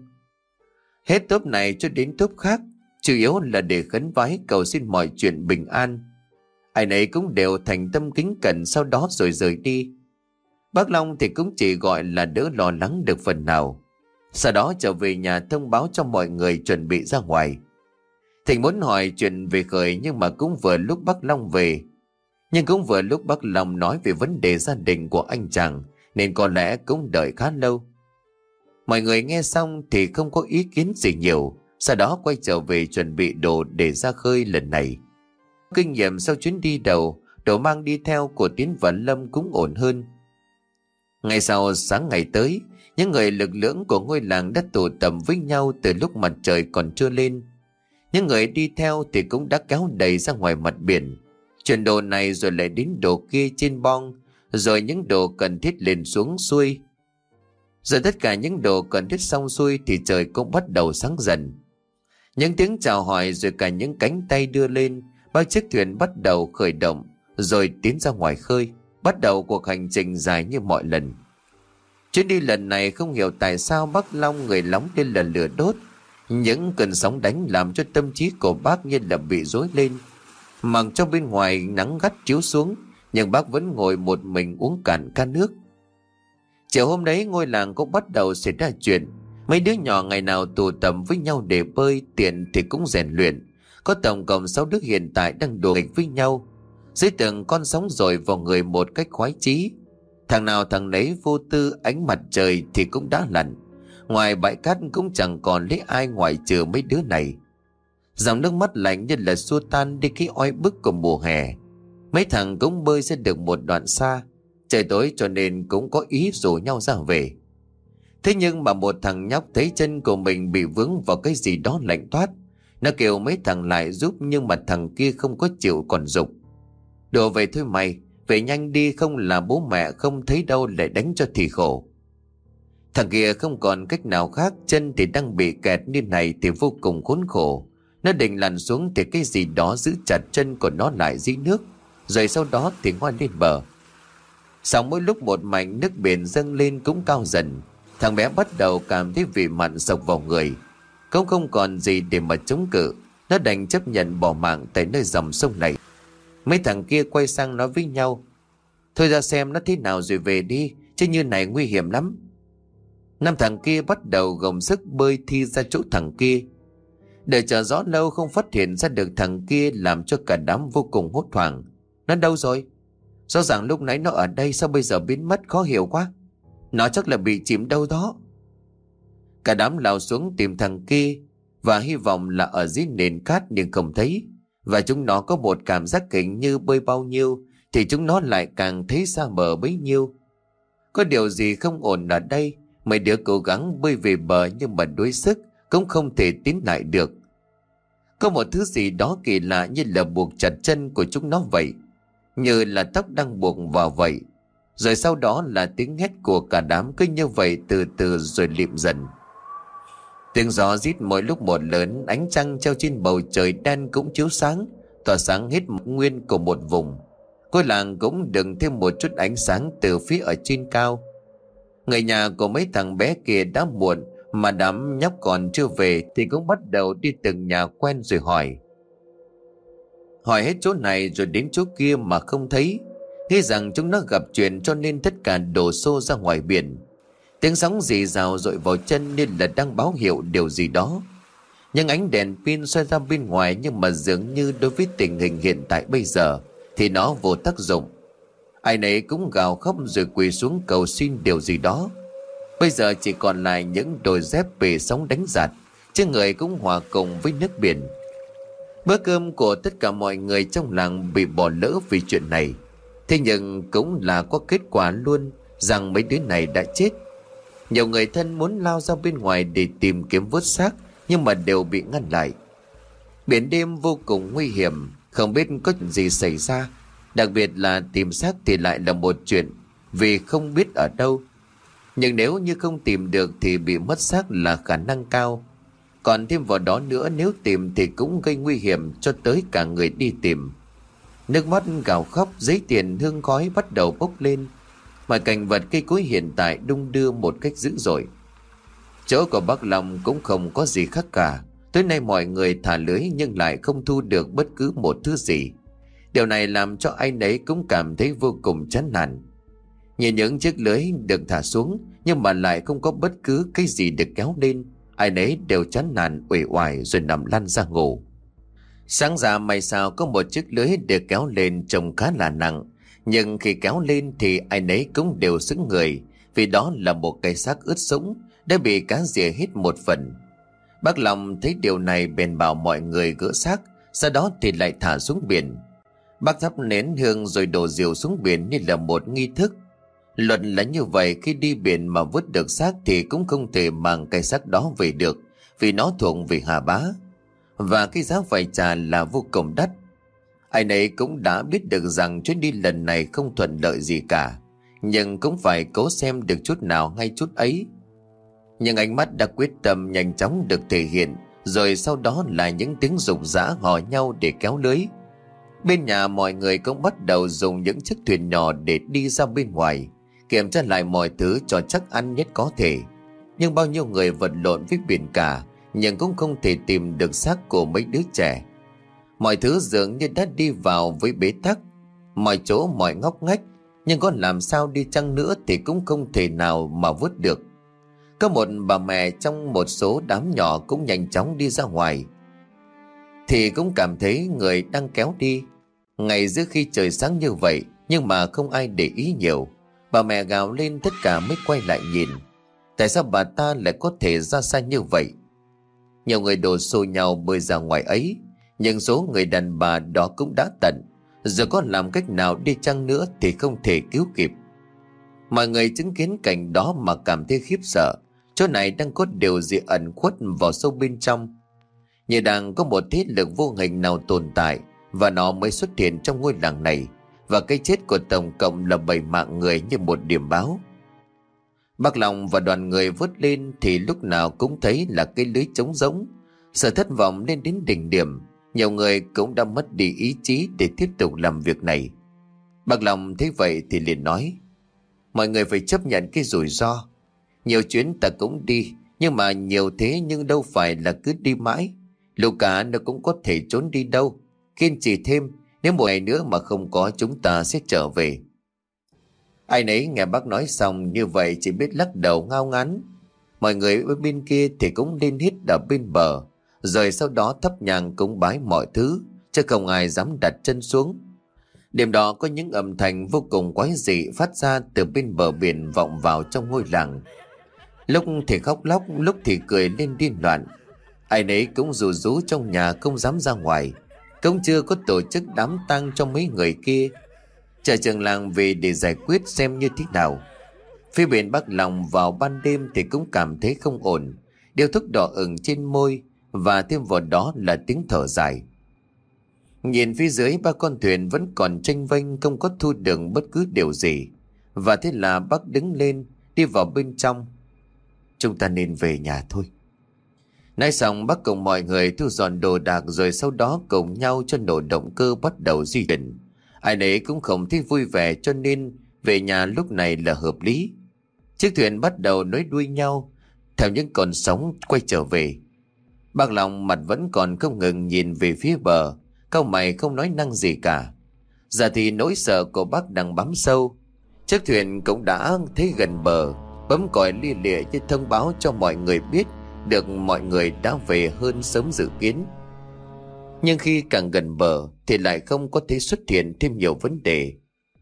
Hết tốp này cho đến tốp khác, chủ yếu là để khấn vái cầu xin mọi chuyện bình an. Ai nấy cũng đều thành tâm kính cẩn, sau đó rồi rời đi. Bác Long thì cũng chỉ gọi là đỡ lo lắng được phần nào. Sau đó trở về nhà thông báo cho mọi người chuẩn bị ra ngoài. Thịnh muốn hỏi chuyện về Khởi, nhưng mà cũng vừa lúc bác Long về. Nhưng cũng vừa lúc bác Long nói về vấn đề gia đình của anh chàng, nên có lẽ cũng đợi khá lâu. Mọi người nghe xong thì không có ý kiến gì nhiều. Sau đó quay trở về chuẩn bị đồ để ra khơi lần này. Kinh nghiệm sau chuyến đi đầu, đồ mang đi theo của Tiến và Lâm cũng ổn hơn. Ngày sau sáng ngày tới, những người lực lưỡng của ngôi làng đã tụ tập với nhau từ lúc mặt trời còn chưa lên. Những người đi theo thì cũng đã kéo đầy ra ngoài mặt biển, chuyển đồ này rồi lại đến đồ kia trên bong, rồi những đồ cần thiết lên xuống xuôi. Rồi tất cả những đồ cần thiết xong xuôi thì trời cũng bắt đầu sáng dần. Những tiếng chào hỏi rồi cả những cánh tay đưa lên, ba chiếc thuyền bắt đầu khởi động, rồi tiến ra ngoài khơi, bắt đầu cuộc hành trình dài như mọi lần. Chuyến đi lần này không hiểu tại sao bác Long người nóng lên là lửa đốt. Những cơn sóng đánh làm cho tâm trí của bác như là bị rối lên. Mặc cho bên ngoài nắng gắt chiếu xuống, nhưng bác vẫn ngồi một mình uống cạn can nước. Chiều hôm đấy ngôi làng cũng bắt đầu xảy ra chuyện. Mấy đứa nhỏ ngày nào tụ tập với nhau để bơi, tiện thì cũng rèn luyện. Có tổng cộng 6 đứa hiện tại đang đùa nghịch với nhau. Dưới từng con sóng dội vào người một cách khoái chí. Thằng nào thằng nấy vô tư, ánh mặt trời thì cũng đã lặn. Ngoài bãi cát cũng chẳng còn lấy ai ngoại trừ mấy đứa này. Dòng nước mắt lạnh như là xua tan đi cái oi bức của mùa hè. Mấy thằng cũng bơi ra được một đoạn xa. Trời tối cho nên cũng có ý rủ nhau ra về. Thế nhưng mà một thằng nhóc thấy chân của mình bị vướng vào cái gì đó lạnh toát. Nó kêu mấy thằng lại giúp, nhưng mà thằng kia không có chịu còn giục. Đùa vậy thôi mày, về nhanh đi, không là bố mẹ không thấy đâu lại đánh cho thì khổ. Thằng kia không còn cách nào khác, chân thì đang bị kẹt như này thì vô cùng khốn khổ. Nó định lặn xuống thì cái gì đó giữ chặt chân của nó lại dưới nước, rồi sau đó thì ngoan lên bờ. Sau mỗi lúc một mảnh nước biển dâng lên cũng cao dần. Thằng bé bắt đầu cảm thấy vị mặn sộc vào người. Cũng không còn gì để mà chống cự. Nó đành chấp nhận bỏ mạng tại nơi dòng sông này. Mấy thằng kia quay sang nói với nhau: thôi ra xem nó thế nào rồi về đi, chứ như này nguy hiểm lắm. Năm thằng kia bắt đầu gồng sức bơi thi ra chỗ thằng kia. Đợi chờ rõ lâu không phát hiện ra được thằng kia, làm cho cả đám vô cùng hốt hoảng. Nó đâu rồi? Rõ ràng lúc nãy nó ở đây, sao bây giờ biến mất, khó hiểu quá. Nó chắc là bị chìm đâu đó. Cả đám lao xuống tìm thằng kia và hy vọng là ở dưới nền cát, nhưng không thấy. Và chúng nó có một cảm giác hình như bơi bao nhiêu thì chúng nó lại càng thấy xa bờ bấy nhiêu. Có điều gì không ổn ở đây. Mấy đứa cố gắng bơi về bờ nhưng mà đuối sức, cũng không thể tiến lại được. Có một thứ gì đó kỳ lạ như là buộc chặt chân của chúng nó vậy, như là tóc đang buộc vào vậy. Rồi sau đó là tiếng hét của cả đám cứ như vậy từ từ rồi lịm dần. Tiếng gió rít mỗi lúc một lớn, ánh trăng treo trên bầu trời đen cũng chiếu sáng, tỏa sáng hết nguyên của một vùng. Ngôi làng cũng đừng thêm một chút ánh sáng từ phía ở trên cao. Người nhà của mấy thằng bé kia đã muộn, mà đám nhóc còn chưa về thì cũng bắt đầu đi từng nhà quen rồi hỏi. Hỏi hết chỗ này rồi đến chỗ kia mà không thấy. Nghĩ rằng chúng nó gặp chuyện cho nên tất cả đổ xô ra ngoài biển. Tiếng sóng rì rào dội vào chân nên là đang báo hiệu điều gì đó. Nhưng ánh đèn pin soi ra bên ngoài, nhưng mà dường như đối với tình hình hiện tại bây giờ thì nó vô tác dụng. Ai nấy cũng gào khóc rồi quỳ xuống cầu xin điều gì đó. Bây giờ chỉ còn lại những đôi dép bị sóng đánh giạt, chứ người cũng hòa cùng với nước biển. Bữa cơm của tất cả mọi người trong làng bị bỏ lỡ vì chuyện này. Thế nhưng cũng là có kết quả luôn, rằng mấy đứa này đã chết. Nhiều người thân muốn lao ra bên ngoài để tìm kiếm vớt xác, nhưng mà đều bị ngăn lại. Biển đêm vô cùng nguy hiểm, không biết có chuyện gì xảy ra. Đặc biệt là tìm xác thì lại là một chuyện, vì không biết ở đâu. Nhưng nếu như không tìm được thì bị mất xác là khả năng cao. Còn thêm vào đó nữa, nếu tìm thì cũng gây nguy hiểm cho tới cả người đi tìm. Nước mắt gào khóc, giấy tiền hương khói bắt đầu bốc lên. Mọi cảnh vật cây cối hiện tại đung đưa một cách dữ dội. Chỗ của bác Long cũng không có gì khác cả. Tới nay mọi người thả lưới nhưng lại không thu được bất cứ một thứ gì. Điều này làm cho ai nấy cũng cảm thấy vô cùng chán nản. Nhìn những chiếc lưới được thả xuống nhưng mà lại không có bất cứ cái gì được kéo lên, ai nấy đều chán nản uể oải rồi nằm lăn ra ngủ. Sáng ra may sao có một chiếc lưới được kéo lên trông khá là nặng, nhưng khi kéo lên thì ai nấy cũng đều sững người, vì đó là một cái xác ướt sũng đã bị cá rỉa hết một phần. Bác Long thấy điều này bèn bảo mọi người gỡ xác, sau đó thì lại thả xuống biển. Bác thắp nén hương rồi đổ rượu xuống biển như là một nghi thức. Luật là như vậy, khi đi biển mà vớt được xác thì cũng không thể mang cái xác đó về được, vì nó thuộc về Hà Bá, và cái giá phải trả là vô cùng đắt. Ai nấy cũng đã biết được rằng chuyến đi lần này không thuận lợi gì cả, nhưng cũng phải cố xem được chút nào ngay chút ấy. Nhưng ánh mắt đã quyết tâm nhanh chóng được thể hiện, rồi sau đó là những tiếng rục rã hò nhau để kéo lưới. Bên nhà mọi người cũng bắt đầu dùng những chiếc thuyền nhỏ để đi ra bên ngoài, kiểm tra lại mọi thứ cho chắc ăn nhất có thể. Nhưng bao nhiêu người vật lộn với biển cả, nhưng cũng không thể tìm được xác của mấy đứa trẻ. Mọi thứ dường như đã đi vào với bế tắc, mọi chỗ mọi ngóc ngách, nhưng có làm sao đi chăng nữa thì cũng không thể nào mà vớt được. Có một bà mẹ trong một số đám nhỏ cũng nhanh chóng đi ra ngoài, thì cũng cảm thấy người đang kéo đi. Ngày giữa khi trời sáng như vậy, nhưng mà không ai để ý nhiều. Bà mẹ gào lên, tất cả mới quay lại nhìn. Tại sao bà ta lại có thể ra xa như vậy? Nhiều người đổ xô nhau bơi ra ngoài ấy, nhưng số người đàn bà đó cũng đã tận. Giờ có làm cách nào đi chăng nữa thì không thể cứu kịp. Mọi người chứng kiến cảnh đó mà cảm thấy khiếp sợ. Chỗ này đang có điều gì ẩn khuất vào sâu bên trong, như đang có một thế lực vô hình nào tồn tại, và nó mới xuất hiện trong ngôi làng này. Và cái chết của tổng cộng là 7 mạng người như một điểm báo. Bác Long và đoàn người vớt lên thì lúc nào cũng thấy là cái lưới trống rỗng. Sự thất vọng lên đến đỉnh điểm, nhiều người cũng đã mất đi ý chí để tiếp tục làm việc này. Bác Long thấy vậy thì liền nói: mọi người phải chấp nhận cái rủi ro. Nhiều chuyến ta cũng đi, nhưng mà nhiều thế nhưng đâu phải là cứ đi mãi. Luca nó cũng có thể trốn đi đâu. Kiên trì thêm, nếu một ngày nữa mà không có chúng ta sẽ trở về. Ai nấy nghe bác nói xong như vậy chỉ biết lắc đầu ngao ngán. Mọi người ở bên kia thì cũng lên hít ở bên bờ, rồi sau đó thắp nhang cúng bái mọi thứ, chứ không ai dám đặt chân xuống. Đêm đó có những âm thanh vô cùng quái dị phát ra từ bên bờ biển vọng vào trong ngôi làng. Lúc thì khóc lóc, lúc thì cười lên điên loạn. Ai nấy cũng rủ rú trong nhà không dám ra ngoài. Cũng chưa có tổ chức đám tang cho mấy người kia. Chờ trường làng về để giải quyết xem như thế nào. Phía bên Bác Lòng vào ban đêm thì cũng cảm thấy không ổn. Điếu thuốc đỏ ửng trên môi, và thêm vào đó là tiếng thở dài. Nhìn phía dưới ba con thuyền vẫn còn chênh vênh, không có thu được bất cứ điều gì. Và thế là bác đứng lên, đi vào bên trong. Chúng ta nên về nhà thôi. Nói xong bác cùng mọi người thu dọn đồ đạc, rồi sau đó cùng nhau cho nổ động cơ bắt đầu di chuyển. Ai nấy cũng không thấy vui vẻ, cho nên về nhà lúc này là hợp lý. Chiếc thuyền bắt đầu nối đuôi nhau theo những con sóng quay trở về. Bác Long mặt vẫn còn không ngừng nhìn về phía bờ, cau mày không nói năng gì cả. Giờ thì nỗi sợ của bác đang bám sâu. Chiếc thuyền cũng đã thấy gần bờ, bấm còi lia lịa như thông báo cho mọi người biết được mọi người đã về hơn sớm dự kiến. Nhưng khi càng gần bờ thì lại không có thấy xuất hiện thêm nhiều vấn đề.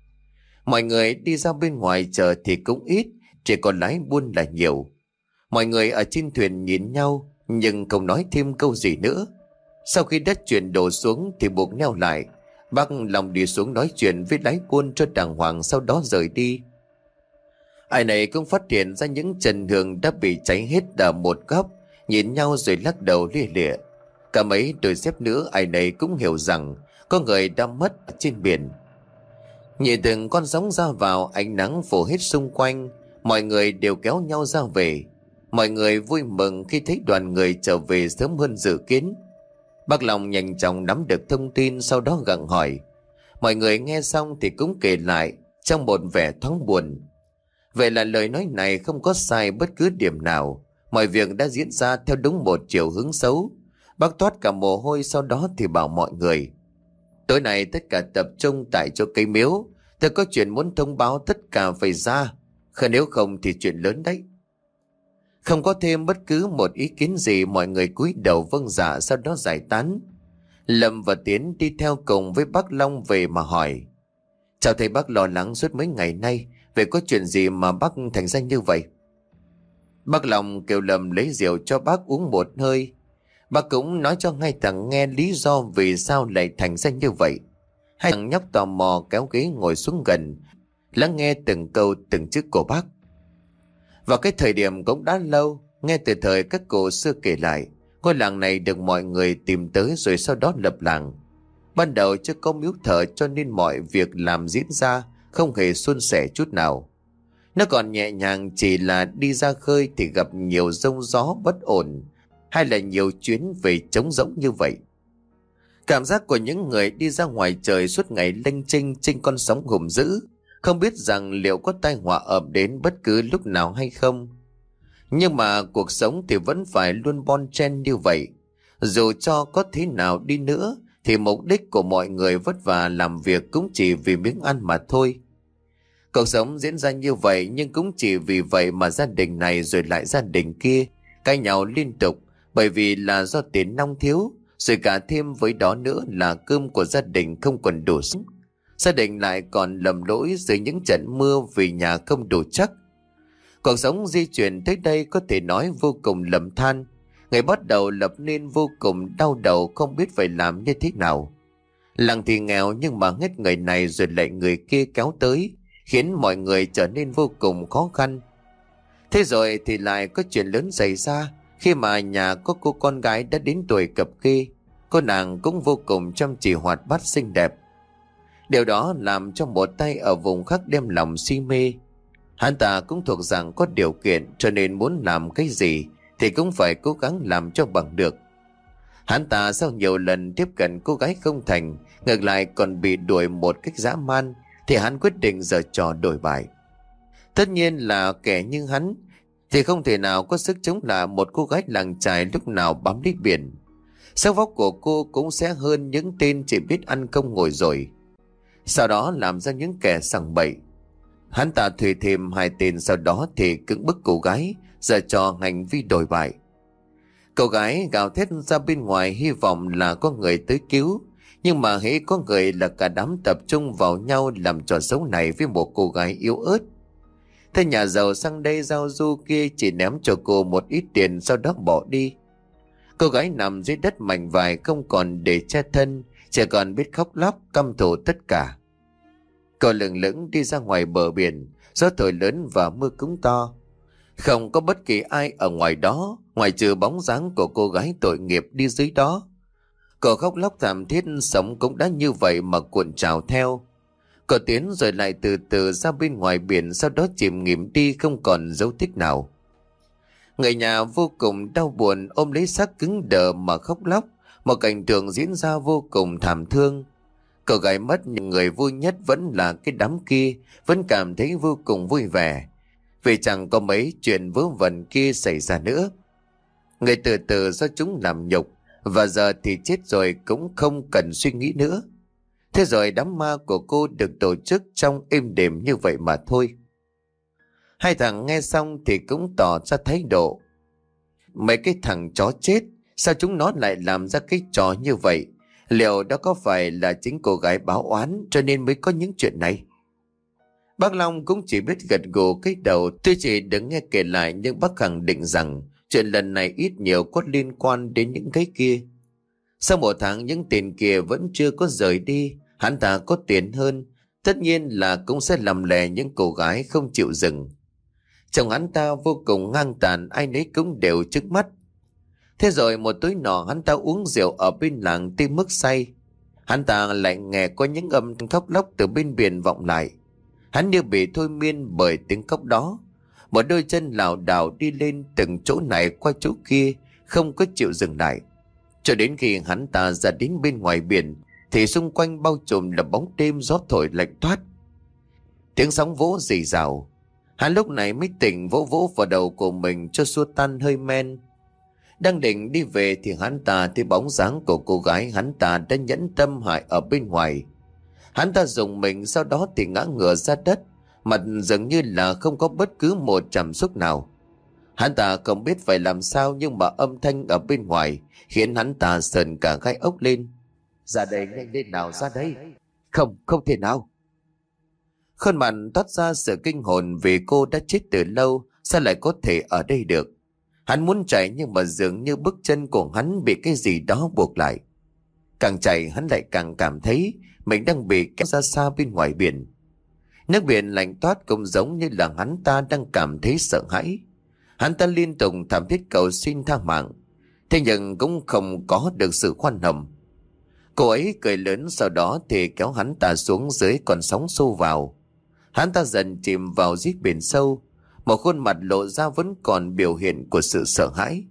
Mọi người đi ra bên ngoài chờ thì cũng ít, chỉ còn lái buôn là nhiều. Mọi người ở trên thuyền nhìn nhau nhưng không nói thêm câu gì nữa. Sau khi đất chuyển đổ xuống thì buộc neo lại. Bác Long đi xuống nói chuyện với lái buôn cho đàng hoàng, sau đó rời đi. Ai nấy cũng phát hiện ra những chân hương đã bị cháy hết ở một góc, nhìn nhau rồi lắc đầu lia lịa. Cả mấy đôi dép nữa ai nấy cũng hiểu rằng có người đã mất trên biển. Nhìn từng con sóng ra vào, ánh nắng phủ hết xung quanh, mọi người đều kéo nhau ra về. Mọi người vui mừng khi thấy đoàn người trở về sớm hơn dự kiến. Bác Long nhanh chóng nắm được thông tin, sau đó gặng hỏi. Mọi người nghe xong thì cũng kể lại trong một vẻ thoáng buồn. Vậy là lời nói này không có sai bất cứ điểm nào. Mọi việc đã diễn ra theo đúng một chiều hướng xấu. Bác toát cả mồ hôi, sau đó thì bảo mọi người. Tối nay tất cả tập trung tại chỗ cây miếu. Tôi có chuyện muốn thông báo, tất cả phải ra. Nếu không thì chuyện lớn đấy. Không có thêm bất cứ một ý kiến gì, mọi người cúi đầu vâng dạ, sau đó giải tán. Lâm và Tiến đi theo cùng với bác Long về mà hỏi. Chào thầy, bác lo lắng suốt mấy ngày nay. Về có chuyện gì mà bác thành danh như vậy? Bác Long kêu Lâm lấy rượu cho bác uống một hơi. Bác cũng nói cho ngay thằng nghe lý do vì sao lại thành danh như vậy. Hai thằng nhóc tò mò kéo ghế ngồi xuống gần, lắng nghe từng câu từng chữ của bác. Vào cái thời điểm cũng đã lâu, nghe từ thời các cụ xưa kể lại, ngôi làng này được mọi người tìm tới rồi sau đó lập làng. Ban đầu chưa có miếu thờ cho nên mọi việc làm diễn ra không hề suôn sẻ chút nào. Nó còn nhẹ nhàng, chỉ là đi ra khơi thì gặp nhiều giông gió bất ổn, hay là nhiều chuyến về trống rỗng như vậy. Cảm giác của những người đi ra ngoài trời suốt ngày lênh chênh trên con sóng hùng dữ, không biết rằng liệu có tai họa ập đến bất cứ lúc nào hay không. Nhưng mà cuộc sống thì vẫn phải luôn bon chen như vậy. Dù cho có thế nào đi nữa thì mục đích của mọi người vất vả làm việc cũng chỉ vì miếng ăn mà thôi. Cuộc sống diễn ra như vậy, nhưng cũng chỉ vì vậy mà gia đình này rồi lại gia đình kia cãi nhau liên tục, bởi vì là do tiền nong thiếu, rồi cả thêm với đó nữa là cơm của gia đình không còn đủ sống. Gia đình lại còn lầm lỗi dưới những trận mưa vì nhà không đủ chắc. Cuộc sống di chuyển tới đây có thể nói vô cùng lầm than. Ngày bắt đầu lập nên vô cùng đau đầu, không biết phải làm như thế nào. Làng thì nghèo nhưng mà hết người này rồi lại người kia kéo tới, khiến mọi người trở nên vô cùng khó khăn. Thế rồi thì lại có chuyện lớn xảy ra khi mà nhà có cô con gái đã đến tuổi cập kê. Cô nàng cũng vô cùng chăm chỉ hoạt bát xinh đẹp. Điều đó làm cho một tay ở vùng khác đem lòng si mê. Hắn ta cũng thuộc dạng có điều kiện, cho nên muốn làm cái gì thì cũng phải cố gắng làm cho bằng được. Hắn ta sau nhiều lần tiếp cận cô gái không thành, ngược lại còn bị đuổi một cách dã man, thì hắn quyết định giở trò đổi bại. Tất nhiên là kẻ như hắn thì không thể nào có sức chống lại một cô gái làng chài lúc nào bám lấy biển. Sắc vóc của cô cũng sẽ hơn những tên chỉ biết ăn công ngồi rồi, sau đó làm ra những kẻ sằng bậy. Hắn ta thuê thêm 2 tên, sau đó thì cưỡng bức cô gái, giờ cho hành vi đồi bại. Cô gái gào thét ra bên ngoài hy vọng là có người tới cứu, nhưng mà hễ có người là cả đám tập trung vào nhau làm trò xấu này với một cô gái yếu ớt. Thế nhà giàu sang đây giao du kia chỉ ném cho cô một ít tiền, sau đó bỏ đi. Cô gái nằm dưới đất mảnh vải, không còn để che thân, chỉ còn biết khóc lóc căm thù tất cả. Cô lững lững đi ra ngoài bờ biển, gió thổi lớn và mưa cũng to. Không có bất kỳ ai ở ngoài đó, ngoài trừ bóng dáng của cô gái tội nghiệp đi dưới đó. Cô khóc lóc thảm thiết, sống cũng đã như vậy mà cuộn trào theo. Cô tiến rồi lại từ từ ra bên ngoài biển, sau đó chìm nghỉm đi không còn dấu tích nào. Người nhà vô cùng đau buồn ôm lấy xác cứng đờ mà khóc lóc, một cảnh tượng diễn ra vô cùng thảm thương. Cô gái mất nhưng người vui nhất vẫn là cái đám kia, vẫn cảm thấy vô cùng vui vẻ, vì chẳng có mấy chuyện vớ vẩn kia xảy ra nữa. Người từ từ do chúng làm nhục, và giờ thì chết rồi cũng không cần suy nghĩ nữa. Thế rồi đám ma của cô được tổ chức trong êm đềm như vậy mà thôi. Hai thằng nghe xong thì cũng tỏ ra thái độ. Mấy cái thằng chó chết, sao chúng nó lại làm ra cái trò như vậy? Liệu đó có phải là chính cô gái báo oán cho nên mới có những chuyện này? Bác Long cũng chỉ biết gật gù cái đầu, tuy chỉ đứng nghe kể lại nhưng bác khẳng định rằng chuyện lần này ít nhiều có liên quan đến những cái kia. Sau 1 tháng những tiền kia vẫn chưa có rời đi, hắn ta có tiền hơn, tất nhiên là cũng sẽ làm lè những cô gái không chịu dừng. Chồng hắn ta vô cùng ngang tàn, ai nấy cũng đều trước mắt. Thế rồi một tối nọ hắn ta uống rượu ở bên làng tới mức say. Hắn ta lại nghe có những âm thanh khóc lóc từ bên biển vọng lại. Hắn như bị thôi miên bởi tiếng khóc đó. Một đôi chân lảo đảo đi lên từng chỗ này qua chỗ kia, không có chịu dừng lại. Cho đến khi hắn ta ra đến bên ngoài biển thì xung quanh bao trùm là bóng đêm, gió thổi lạnh toát. Tiếng sóng vỗ rì rào. Hắn lúc này mới tỉnh, vỗ vỗ vào đầu của mình cho xua tan hơi men. Đang định đi về thì hắn ta thấy bóng dáng của cô gái hắn ta đã nhẫn tâm hại ở bên ngoài. Hắn ta dùng mình, sau đó thì ngã ngửa ra đất, mặt dường như là không có bất cứ một cảm xúc nào. Hắn ta không biết phải làm sao, nhưng mà âm thanh ở bên ngoài khiến hắn ta sờn cả gai ốc lên. Ra đây, nhanh lên nào, ra đây. Không, không thể nào. Khuôn mặt toát ra sự kinh hồn vì cô đã chết từ lâu, sao lại có thể ở đây được. Hắn muốn chạy nhưng mà dường như bước chân của hắn bị cái gì đó buộc lại. Càng chạy hắn lại càng cảm thấy mình đang bị kéo ra xa bên ngoài biển. Nước biển lạnh toát cũng giống như là hắn ta đang cảm thấy sợ hãi. Hắn ta liên tục thảm thiết cầu xin tha mạng, thế nhưng cũng không có được sự khoan hồng. Cô ấy cười lớn, sau đó thì kéo hắn ta xuống dưới con sóng xô vào. Hắn ta dần chìm vào dưới biển sâu, một khuôn mặt lộ ra vẫn còn biểu hiện của sự sợ hãi.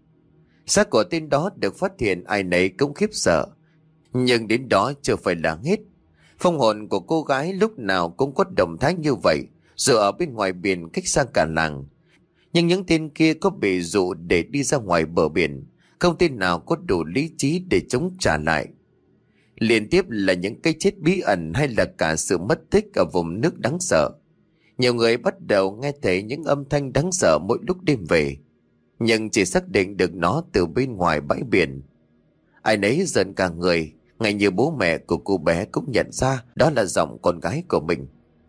Xác của tên đó được phát hiện, ai nấy cũng khiếp sợ. Nhưng đến đó chưa phải là hết. Phong hồn của cô gái lúc nào cũng có động thái như vậy, dù ở bên ngoài biển cách xa cả làng. Nhưng những tên kia có bị dụ để đi ra ngoài bờ biển, không tên nào có đủ lý trí để chống trả lại. Liên tiếp là những cái chết bí ẩn hay là cả sự mất tích ở vùng nước đáng sợ. Nhiều người bắt đầu nghe thấy những âm thanh đáng sợ mỗi lúc đêm về, nhưng chỉ xác định được nó từ bên ngoài bãi biển. Ai nấy giận cả người, ngay như bố mẹ của cô bé cũng nhận ra đó là giọng con gái của mình.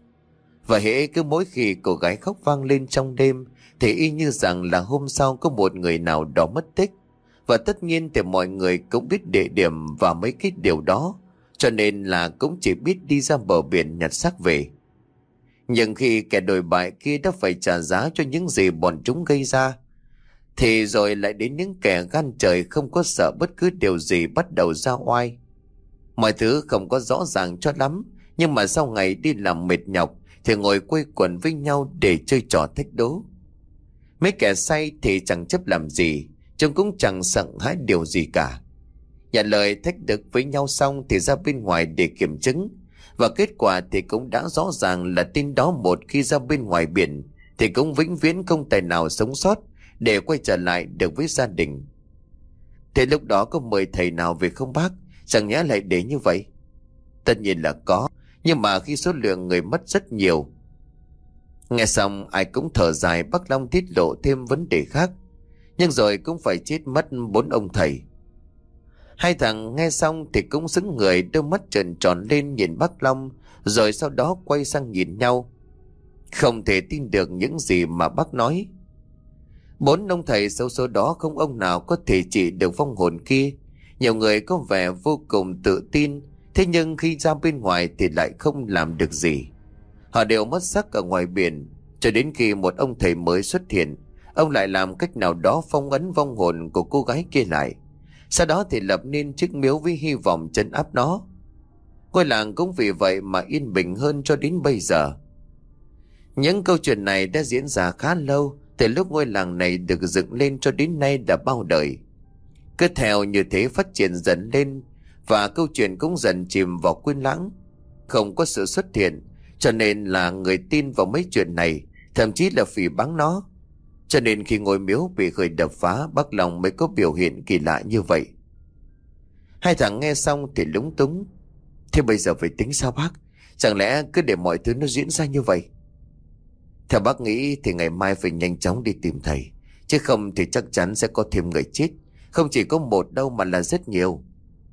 Và hễ cứ mỗi khi cô gái khóc vang lên trong đêm thì y như rằng là hôm sau có một người nào đó mất tích. Và tất nhiên thì mọi người cũng biết địa điểm và mấy cái điều đó, cho nên là cũng chỉ biết đi ra bờ biển nhặt xác về. Nhưng khi kẻ đồi bại kia đã phải trả giá cho những gì bọn chúng gây ra, thì rồi lại đến những kẻ gan trời không có sợ bất cứ điều gì bắt đầu ra oai. Mọi thứ không có rõ ràng cho lắm, nhưng mà sau ngày đi làm mệt nhọc thì ngồi quây quần với nhau để chơi trò thách đố. Mấy kẻ say thì chẳng chấp làm gì, chúng cũng chẳng sợ hãi điều gì cả. Nhận lời thách đố với nhau xong thì ra bên ngoài để kiểm chứng. Và kết quả thì cũng đã rõ ràng là tên đó một khi ra bên ngoài biển thì cũng vĩnh viễn không tài nào sống sót để quay trở lại được với gia đình. Thế lúc đó có mời thầy nào về không bác? Chẳng nhẽ lại để như vậy? Tất nhiên là có, nhưng mà khi số lượng người mất rất nhiều. Nghe xong ai cũng thở dài. Bác Long tiết lộ thêm vấn đề khác. Nhưng rồi cũng phải chết mất 4 ông thầy. Hai thằng nghe xong thì cũng sững người, đôi mắt trợn tròn lên nhìn bác Long, rồi sau đó quay sang nhìn nhau. Không thể tin được những gì mà bác nói. 4 ông thầy xấu số đó không ông nào có thể trị được vong hồn kia. Nhiều người có vẻ vô cùng tự tin, thế nhưng khi ra bên ngoài thì lại không làm được gì. Họ đều mất sắc ở ngoài biển, cho đến khi một ông thầy mới xuất hiện. Ông lại làm cách nào đó phong ấn vong hồn của cô gái kia lại. Sau đó thì lập nên chiếc miếu với hy vọng trấn áp nó. Ngôi làng cũng vì vậy mà yên bình hơn cho đến bây giờ. Những câu chuyện này đã diễn ra khá lâu, từ lúc ngôi làng này được dựng lên cho đến nay đã bao đời. Cứ theo như thế phát triển dần lên, và câu chuyện cũng dần chìm vào quên lãng. Không có sự xuất hiện, cho nên là người tin vào mấy chuyện này, thậm chí là phỉ báng nó. Cho nên khi ngôi miếu bị khởi đập phá, bác Long mới có biểu hiện kỳ lạ như vậy. Hai thằng nghe xong thì lúng túng. Thế bây giờ phải tính sao bác? Chẳng lẽ cứ để mọi thứ nó diễn ra như vậy? Theo bác nghĩ thì ngày mai phải nhanh chóng đi tìm thầy, chứ không thì chắc chắn sẽ có thêm người chết. Không chỉ có một đâu mà là rất nhiều.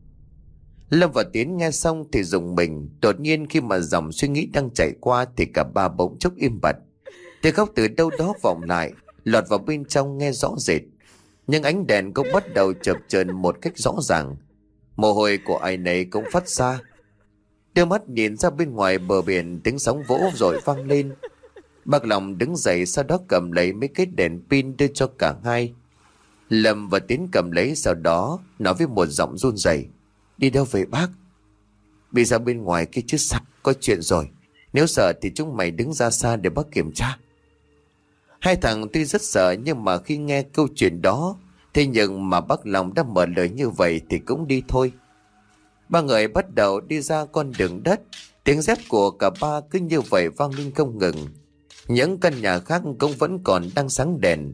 Lâm và Tiến nghe xong thì rùng mình. Đột nhiên khi mà dòng suy nghĩ đang chảy qua thì cả ba bỗng chốc im bặt. Tiếng khóc từ đâu đó vọng lại, lọt vào bên trong nghe rõ rệt. Nhưng ánh đèn cũng bắt đầu chập chờn một cách rõ ràng. Mồ hôi của ai nấy cũng phát ra. Đưa mắt nhìn ra bên ngoài bờ biển, tiếng sóng vỗ rồi vang lên. Bác Long đứng dậy, sau đó cầm lấy mấy cái đèn pin đưa cho cả hai. Lâm và Tiến cầm lấy, sau đó nói với một giọng run rẩy: Đi đâu về bác? Đi ra bên ngoài kia chứ sao, có chuyện rồi. Nếu sợ thì chúng mày đứng ra xa để bác kiểm tra. Hai thằng tuy rất sợ, nhưng mà khi nghe câu chuyện đó, thế nhưng mà bác Long đã mở lời như vậy thì cũng đi thôi. Ba người bắt đầu đi ra con đường đất. Tiếng dép của cả ba cứ như vậy vang lên không ngừng. Những căn nhà khác cũng vẫn còn đang sáng đèn.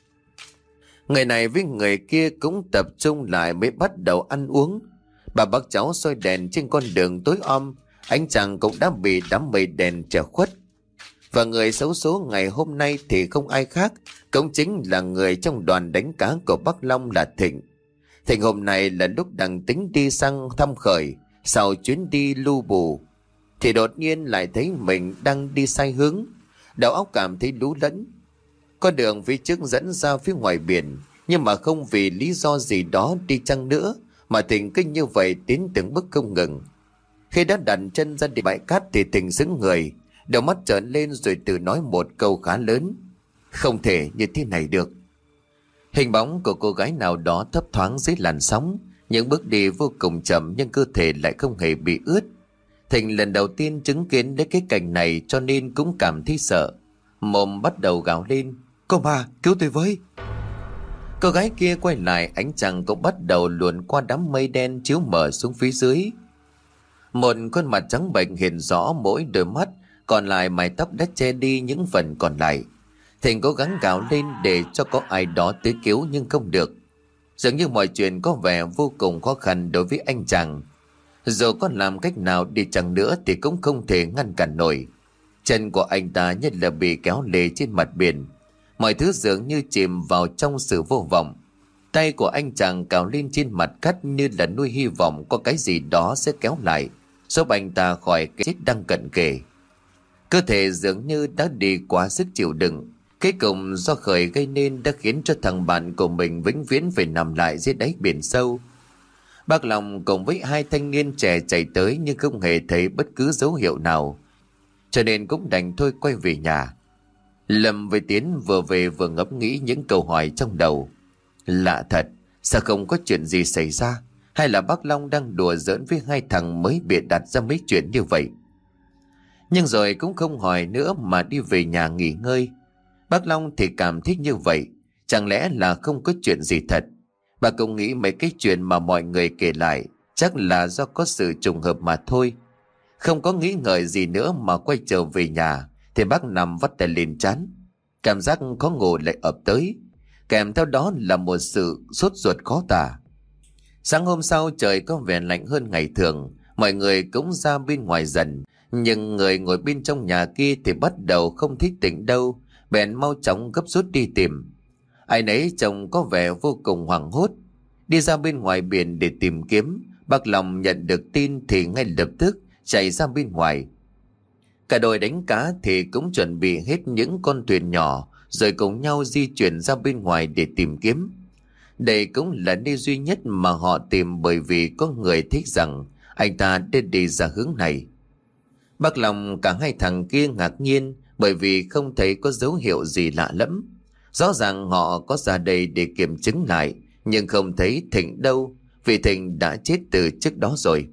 Người này với người kia cũng tập trung lại mới bắt đầu ăn uống. Bà bác cháu soi đèn trên con đường tối om. Ánh trăng cũng đã bị đám mây đèn che khuất. Và người xấu số ngày hôm nay thì không ai khác, cũng chính là người trong đoàn đánh cá của bác Long là Thịnh. Thịnh hôm nay là lúc đang tính đi sang thăm Khởi sau chuyến đi lu bù, thì đột nhiên lại thấy mình đang đi sai hướng. Đầu óc cảm thấy lú lẫn. Con đường phía trước dẫn ra phía ngoài biển, nhưng mà không vì lý do gì đó đi chăng nữa mà Thịnh cứ như vậy tiến từng bước không ngừng. Khi đã đặt chân ra địa bãi cát thì Thịnh sững người, đầu mắt trợn lên rồi tự nói một câu khá lớn: Không thể như thế này được. Hình bóng của cô gái nào đó thấp thoáng dưới làn sóng, những bước đi vô cùng chậm nhưng cơ thể lại không hề bị ướt. Thịnh lần đầu tiên chứng kiến đến cái cảnh này cho nên cũng cảm thấy sợ. Mồm bắt đầu gào lên: Cô bà, cứu tôi với! Cô gái kia quay lại, ánh trăng cũng bắt đầu luồn qua đám mây đen chiếu mờ xuống phía dưới. Một khuôn mặt trắng bệch hiện rõ mỗi đôi mắt, còn lại mái tóc đã che đi những phần còn lại. Thịnh cố gắng gào lên để cho có ai đó tới cứu nhưng không được. Dường như mọi chuyện có vẻ vô cùng khó khăn đối với anh chàng. Dù có làm cách nào đi chăng nữa thì cũng không thể ngăn cản nổi. Chân của anh ta nhất là bị kéo lê trên mặt biển. Mọi thứ dường như chìm vào trong sự vô vọng. Tay của anh chàng cào lên trên mặt cát như là nuôi hy vọng có cái gì đó sẽ kéo lại, giúp anh ta khỏi cái chết đang cận kề. Cơ thể dường như đã đi quá sức chịu đựng. Cuối cùng do Khởi gây nên đã khiến cho thằng bạn của mình vĩnh viễn phải nằm lại dưới đáy biển sâu. Bác Long cùng với hai thanh niên trẻ chạy tới nhưng không hề thấy bất cứ dấu hiệu nào, cho nên cũng đành thôi quay về nhà. Lâm với Tiến vừa về vừa ngẫm nghĩ những câu hỏi trong đầu. Lạ thật, sao không có chuyện gì xảy ra? Hay là bác Long đang đùa giỡn với hai thằng mới bịa đặt ra mấy chuyện như vậy? Nhưng rồi cũng không hỏi nữa mà đi về nhà nghỉ ngơi. Bác Long thì cảm thấy như vậy, chẳng lẽ là không có chuyện gì thật? Bà cũng nghĩ mấy cái chuyện mà mọi người kể lại chắc là do có sự trùng hợp mà thôi. Không có nghĩ ngợi gì nữa mà quay trở về nhà thì bác nằm vắt tay lên trán. Cảm giác khó ngủ lại ập tới, kèm theo đó là một sự sốt ruột khó tả. Sáng hôm sau trời có vẻ lạnh hơn ngày thường, mọi người cũng ra bên ngoài dần, nhưng người ngồi bên trong nhà kia thì bắt đầu không thích tỉnh đâu, bèn mau chóng gấp rút đi tìm. Ai nấy trông có vẻ vô cùng hoảng hốt. Đi ra bên ngoài biển để tìm kiếm, bác Long nhận được tin thì ngay lập tức chạy ra bên ngoài. Cả đội đánh cá thì cũng chuẩn bị hết những con thuyền nhỏ, rồi cùng nhau di chuyển ra bên ngoài để tìm kiếm. Đây cũng là nơi duy nhất mà họ tìm, bởi vì có người thích rằng anh ta đã đi ra hướng này. Bác Long cả hai thằng kia ngạc nhiên bởi vì không thấy có dấu hiệu gì lạ lẫm. Rõ ràng họ có ra đây để kiểm chứng lại, nhưng không thấy Thịnh đâu, vì Thịnh đã chết từ trước đó rồi.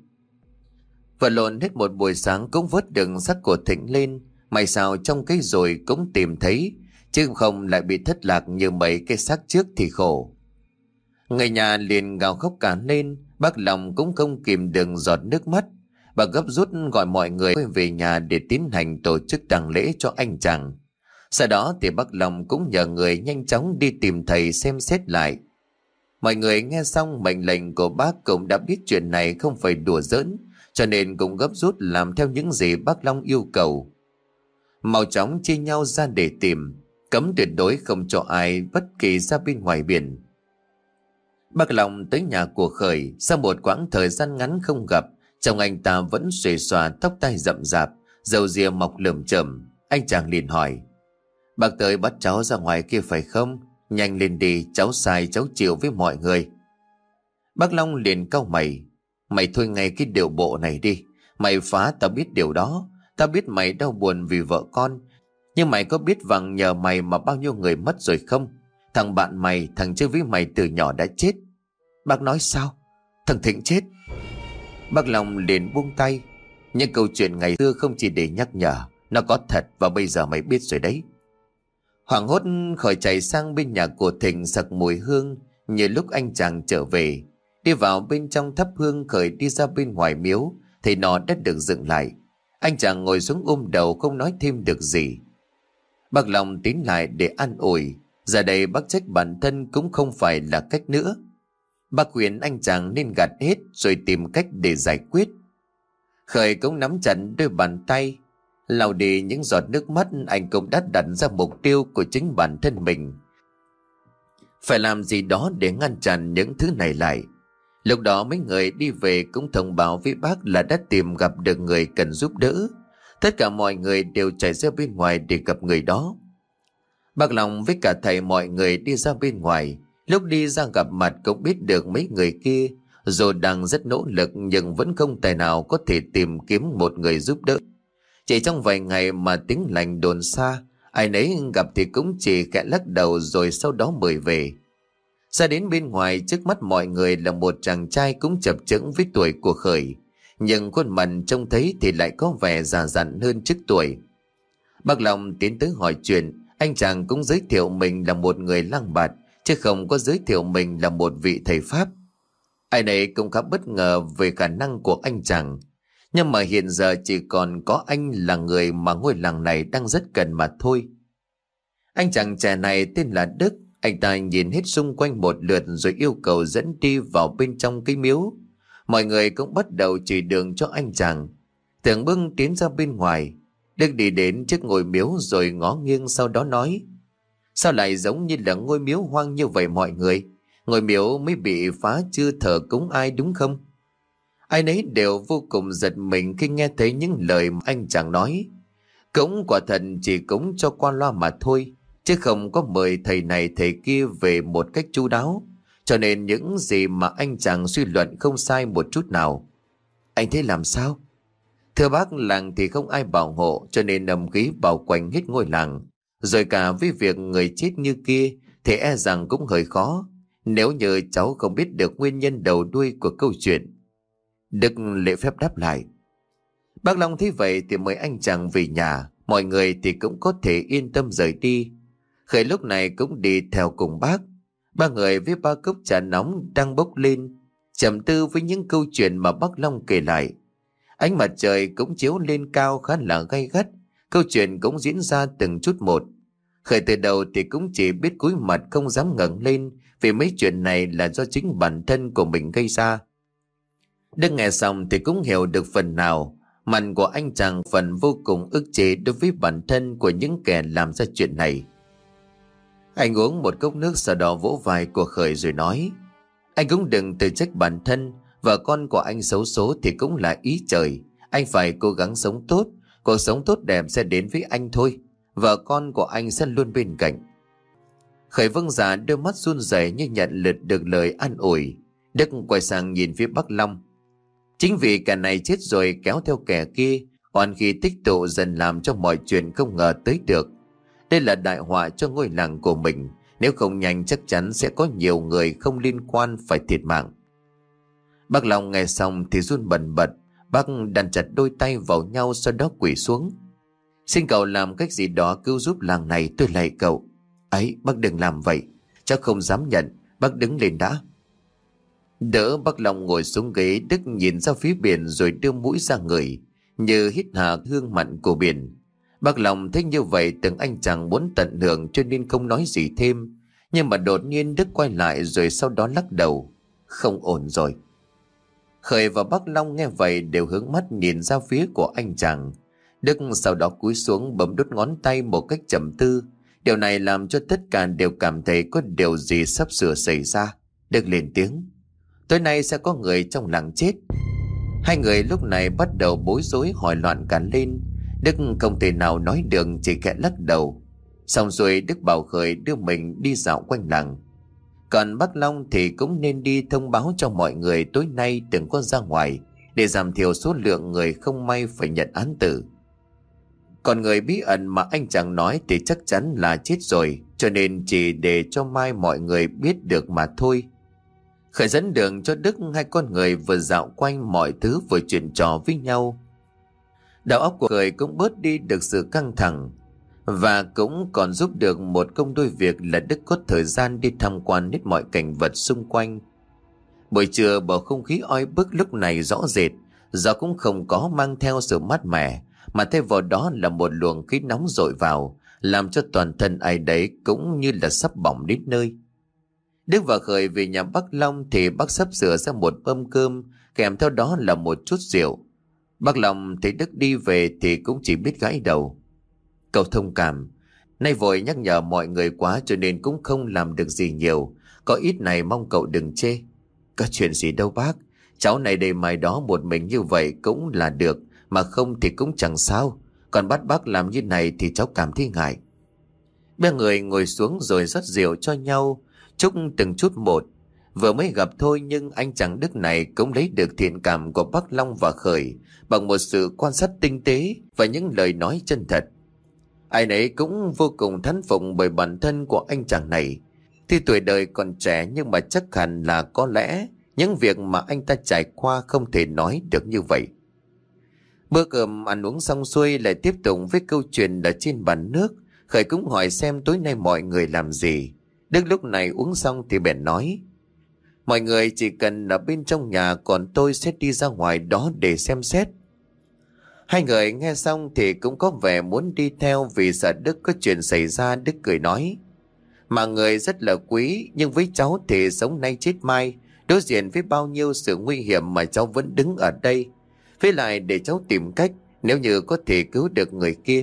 Vật lộn hết một buổi sáng cũng vớt được xác của Thịnh lên, may sao trong cái rồi cũng tìm thấy, chứ không lại bị thất lạc như mấy cái xác trước thì khổ. Người nhà liền gào khóc cả lên, bác Long cũng không kìm được giọt nước mắt. Bà gấp rút gọi mọi người quay về nhà để tiến hành tổ chức tang lễ cho anh chàng. Sau đó thì bác Long cũng nhờ người nhanh chóng đi tìm thầy xem xét lại. Mọi người nghe xong mệnh lệnh của bác cũng đã biết chuyện này không phải đùa giỡn, cho nên cũng gấp rút làm theo những gì bác Long yêu cầu. Mau chóng chia nhau ra để tìm, cấm tuyệt đối không cho ai bất kỳ ra bên ngoài biển. Bác Long tới nhà của Khởi sau một quãng thời gian ngắn không gặp, chồng anh ta vẫn xuề xòa, tóc tai rậm rạp, râu ria mọc lởm chởm. Anh chàng liền hỏi: "Bác tới bắt cháu ra ngoài kia phải không? Nhanh lên đi, cháu sai cháu chịu với mọi người." Bác Long liền cau mày: "Mày thôi ngay cái điệu bộ này đi. Mày phá tao biết điều đó. Tao biết mày đau buồn vì vợ con, nhưng mày có biết vằng nhờ mày mà bao nhiêu người mất rồi không? Thằng bạn mày, thằng chơi với mày từ nhỏ đã chết." "Bác nói sao? Thằng Thịnh chết?" Bác Long liền buông tay: "Những câu chuyện ngày xưa không chỉ để nhắc nhở, nó có thật và bây giờ mày biết rồi đấy." Hoảng hốt Khởi chạy sang bên nhà của Thịnh sặc mùi hương như lúc anh chàng trở về. Đi vào bên trong thắp hương, Khởi đi ra bên ngoài miếu thì nó đã được dựng lại. Anh chàng ngồi xuống ôm đầu không nói thêm được gì. Bác Long tiến lại để an ủi. Giờ đây bác trách bản thân cũng không phải là cách nữa. Bác khuyên anh chàng nên gạt hết rồi tìm cách để giải quyết. Khởi cũng nắm chặt đôi bàn tay, lau đi những giọt nước mắt. Anh cũng đã đặt ra mục tiêu của chính bản thân mình, phải làm gì đó để ngăn chặn những thứ này lại. Lúc đó mấy người đi về cũng thông báo với bác là đã tìm gặp được người cần giúp đỡ. Tất cả mọi người đều chạy ra bên ngoài để gặp người đó. Bác Long với cả thầy mọi người đi ra bên ngoài. Lúc đi ra gặp mặt cũng biết được mấy người kia dù đang rất nỗ lực nhưng vẫn không tài nào có thể tìm kiếm một người giúp đỡ. Chỉ trong vài ngày mà tiếng lành đồn xa, ai nấy gặp thì cũng chỉ khẽ lắc đầu rồi sau đó mời về. Ra đến bên ngoài, trước mắt mọi người là một chàng trai cũng chập chững với tuổi của Khởi, nhưng khuôn mặt trông thấy thì lại có vẻ già dặn hơn trước tuổi. Bác Long tiến tới hỏi chuyện. Anh chàng cũng giới thiệu mình là một người lang bạt, chứ không có giới thiệu mình là một vị thầy Pháp. Ai nấy cũng khá bất ngờ về khả năng của anh chàng. Nhưng mà hiện giờ chỉ còn có anh là người mà ngôi làng này đang rất cần mà thôi. Anh chàng trẻ này tên là Đức. Anh ta nhìn hết xung quanh một lượt rồi yêu cầu dẫn đi vào bên trong cái miếu. Mọi người cũng bắt đầu chỉ đường cho anh chàng. Tưởng bưng tiến ra bên ngoài. Đức đi đến trước ngôi miếu rồi ngó nghiêng, sau đó nói: "Sao lại giống như là ngôi miếu hoang như vậy mọi người? Ngôi miếu mới bị phá chưa thờ cúng ai đúng không?" Ai nấy đều vô cùng giật mình khi nghe thấy những lời mà anh chàng nói. Cũng quả thật chỉ cúng cho qua loa mà thôi, chứ không có mời thầy này thầy kia về một cách chu đáo. Cho nên những gì mà anh chàng suy luận không sai một chút nào. Anh thấy làm sao? Thưa bác, làng thì không ai bảo hộ, cho nên âm khí bao quanh hết ngôi làng. Rồi cả với việc người chết như kia thì e rằng cũng hơi khó, nếu như cháu không biết được nguyên nhân đầu đuôi của câu chuyện. Đức lễ phép đáp lại. Bác Long thấy vậy thì mời anh chàng về nhà. Mọi người thì cũng có thể yên tâm rời đi. Khởi lúc này cũng đi theo cùng bác. Ba người với ba cốc trà nóng đang bốc lên, trầm tư với những câu chuyện mà bác Long kể lại. Ánh mặt trời cũng chiếu lên cao khá là gay gắt. Câu chuyện cũng diễn ra từng chút một. Khởi từ đầu thì cũng chỉ biết cúi mặt không dám ngẩng lên, vì mấy chuyện này là do chính bản thân của mình gây ra. Đức nghe xong thì cũng hiểu được phần nào, mặt của anh chàng phần vô cùng ức chế đối với bản thân của những kẻ làm ra chuyện này. Anh uống một cốc nước, sau đó vỗ vai của Khởi rồi nói: Anh cũng đừng tự trách bản thân, vợ con của anh xấu số thì cũng là ý trời. Anh phải cố gắng sống tốt, cuộc sống tốt đẹp sẽ đến với anh thôi. Vợ con của anh sẽ luôn bên cạnh. Khởi vâng dạ, đôi mắt run rẩy như nhận lượt được lời an ủi. Đức quay sang nhìn phía Bác Long. Chính vì kẻ này chết rồi kéo theo kẻ kia, oan khi tích tụ dần làm cho mọi chuyện không ngờ tới được. Đây là đại họa cho ngôi làng của mình, nếu không nhanh chắc chắn sẽ có nhiều người không liên quan phải thiệt mạng. Bác Long nghe xong thì run bần bật. Bác đặt chặt đôi tay vào nhau, sau đó quỳ xuống: Xin cậu làm cách gì đó cứu giúp làng này, tôi lạy cậu. Ấy, bác đừng làm vậy, cháu không dám nhận. Bác đứng lên đã. Đỡ Bác Long ngồi xuống ghế, Đức nhìn ra phía biển rồi đưa mũi ra ngửi, như hít hà hương mặn của biển. Bác Long thấy như vậy từng anh chàng muốn tận hưởng cho nên không nói gì thêm. Nhưng mà đột nhiên Đức quay lại rồi sau đó lắc đầu: Không ổn rồi. Khởi và Bác Long nghe vậy đều hướng mắt nhìn ra phía của anh chàng. Đức sau đó cúi xuống bấm đốt ngón tay một cách trầm tư. Điều này làm cho tất cả đều cảm thấy có điều gì sắp sửa xảy ra. Đức lên tiếng: Tối nay sẽ có người trong làng chết. Hai người lúc này bắt đầu bối rối hỏi loạn cả lên. Đức không thể nào nói được, chỉ khẽ lắc đầu. Xong rồi Đức bảo Khởi đưa mình đi dạo quanh làng. Còn Bác Long thì cũng nên đi thông báo cho mọi người tối nay đừng có ra ngoài, để giảm thiểu số lượng người không may phải nhận án tử. Còn người bí ẩn mà anh chàng nói thì chắc chắn là chết rồi, cho nên chỉ để cho mai mọi người biết được mà thôi. Khởi dẫn đường cho Đức, hai con người vừa dạo quanh mọi thứ vừa chuyện trò với nhau. Đầu óc của Khởi cũng bớt đi được sự căng thẳng, và cũng còn giúp được một công đôi việc là Đức có thời gian đi tham quan hết mọi cảnh vật xung quanh. Buổi trưa bầu không khí oi bức lúc này rõ rệt, gió cũng không có mang theo sự mát mẻ, mà thay vào đó là một luồng khí nóng dội vào, làm cho toàn thân ai đấy cũng như là sắp bỏng đến nơi. Đức và Khởi về nhà bác Long thì bác sắp sửa ra một mâm cơm, kèm theo đó là một chút rượu. Bác Long thấy Đức đi về thì cũng chỉ biết gãi đầu: Cậu thông cảm, nay vội nhắc nhở mọi người quá cho nên cũng không làm được gì nhiều. Có ít này mong cậu đừng chê. Có chuyện gì đâu bác, cháu này đây mai đó một mình như vậy cũng là được, mà không thì cũng chẳng sao. Còn bắt bác làm như này thì cháu cảm thấy ngại. Ba người ngồi xuống rồi rót rượu cho nhau, chúc từng chút một. Vừa mới gặp thôi nhưng anh chàng Đức này cũng lấy được thiện cảm của bác Long và Khởi bằng một sự quan sát tinh tế và những lời nói chân thật. Ai nấy cũng vô cùng thán phục bởi bản thân của anh chàng này. Tuy tuổi đời còn trẻ nhưng mà chắc hẳn là có lẽ những việc mà anh ta trải qua không thể nói được như vậy. Bữa cơm ăn uống xong xuôi lại tiếp tục với câu chuyện ở trên bàn nước. Khởi cũng hỏi xem tối nay mọi người làm gì. Đức lúc này uống xong thì bèn nói: Mọi người chỉ cần ở bên trong nhà, còn tôi sẽ đi ra ngoài đó để xem xét. Hai người nghe xong thì cũng có vẻ muốn đi theo vì sợ Đức có chuyện xảy ra. Đức cười nói: Mà người rất là quý, nhưng với cháu thì sống nay chết mai, đối diện với bao nhiêu sự nguy hiểm mà cháu vẫn đứng ở đây. Với lại để cháu tìm cách, nếu như có thể cứu được người kia.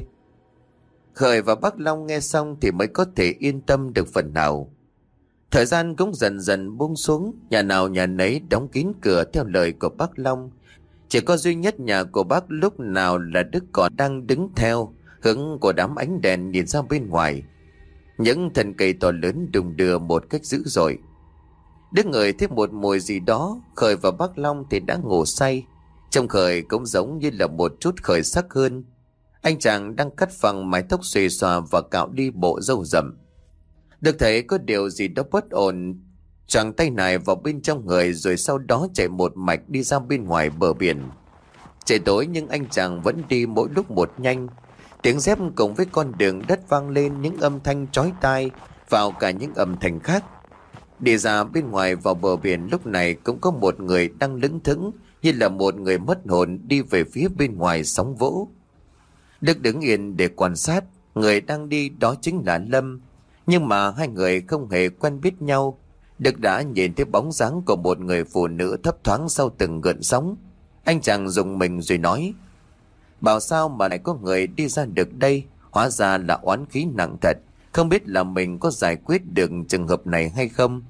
Khởi và bác Long nghe xong thì mới có thể yên tâm được phần nào. Thời gian cũng dần dần buông xuống, nhà nào nhà nấy đóng kín cửa theo lời của bác Long. Chỉ có duy nhất nhà của bác lúc nào là Đức còn đang đứng theo hướng của đám ánh đèn nhìn ra bên ngoài. Những thân cây to lớn đùng đưa một cách dữ dội. Đức ngửi thấy một mùi gì đó. Khởi và bác Long thì đã ngủ say. Trông Khởi cũng giống như là một chút khởi sắc hơn. Anh chàng đang cắt phẳng mái tóc xuề xòa và cạo đi bộ râu rậm. Đức thấy có điều gì đó bất ổn, chàng tay nải vào bên trong người rồi sau đó chạy một mạch đi ra bên ngoài bờ biển. Trời tối nhưng anh chàng vẫn đi mỗi lúc một nhanh. Tiếng dép cùng với con đường đất vang lên những âm thanh chói tai, vào cả những âm thanh khác. Đi ra bên ngoài vào bờ biển lúc này cũng có một người đang lững thững như là một người mất hồn đi về phía bên ngoài sóng vỗ. Đức đứng yên để quan sát. người đang đi đó chính là Lâm. Nhưng mà hai người không hề quen biết nhau. Đức đã nhìn thấy bóng dáng của một người phụ nữ thấp thoáng sau từng gợn sóng. Anh chàng rùng mình rồi nói: bảo sao mà lại có người đi ra được đây, hóa ra là oán khí nặng thật. Không biết là mình có giải quyết được trường hợp này hay không.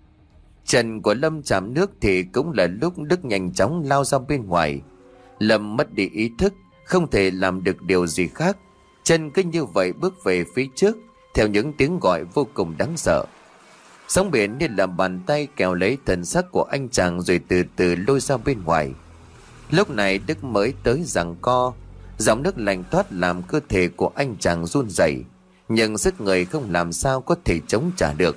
Chân của Lâm chạm nước thì cũng là lúc Đức nhanh chóng lao ra bên ngoài. Lâm mất đi ý thức, không thể làm được điều gì khác. Chân cứ như vậy bước về phía trước, theo những tiếng gọi vô cùng đáng sợ. Sóng biển như là bàn tay kéo lấy thần sắc của anh chàng rồi từ từ lôi ra bên ngoài. Lúc này Đức mới tới giằng co. Dòng nước lạnh toát làm cơ thể của anh chàng run rẩy, nhưng sức người không làm sao có thể chống trả được.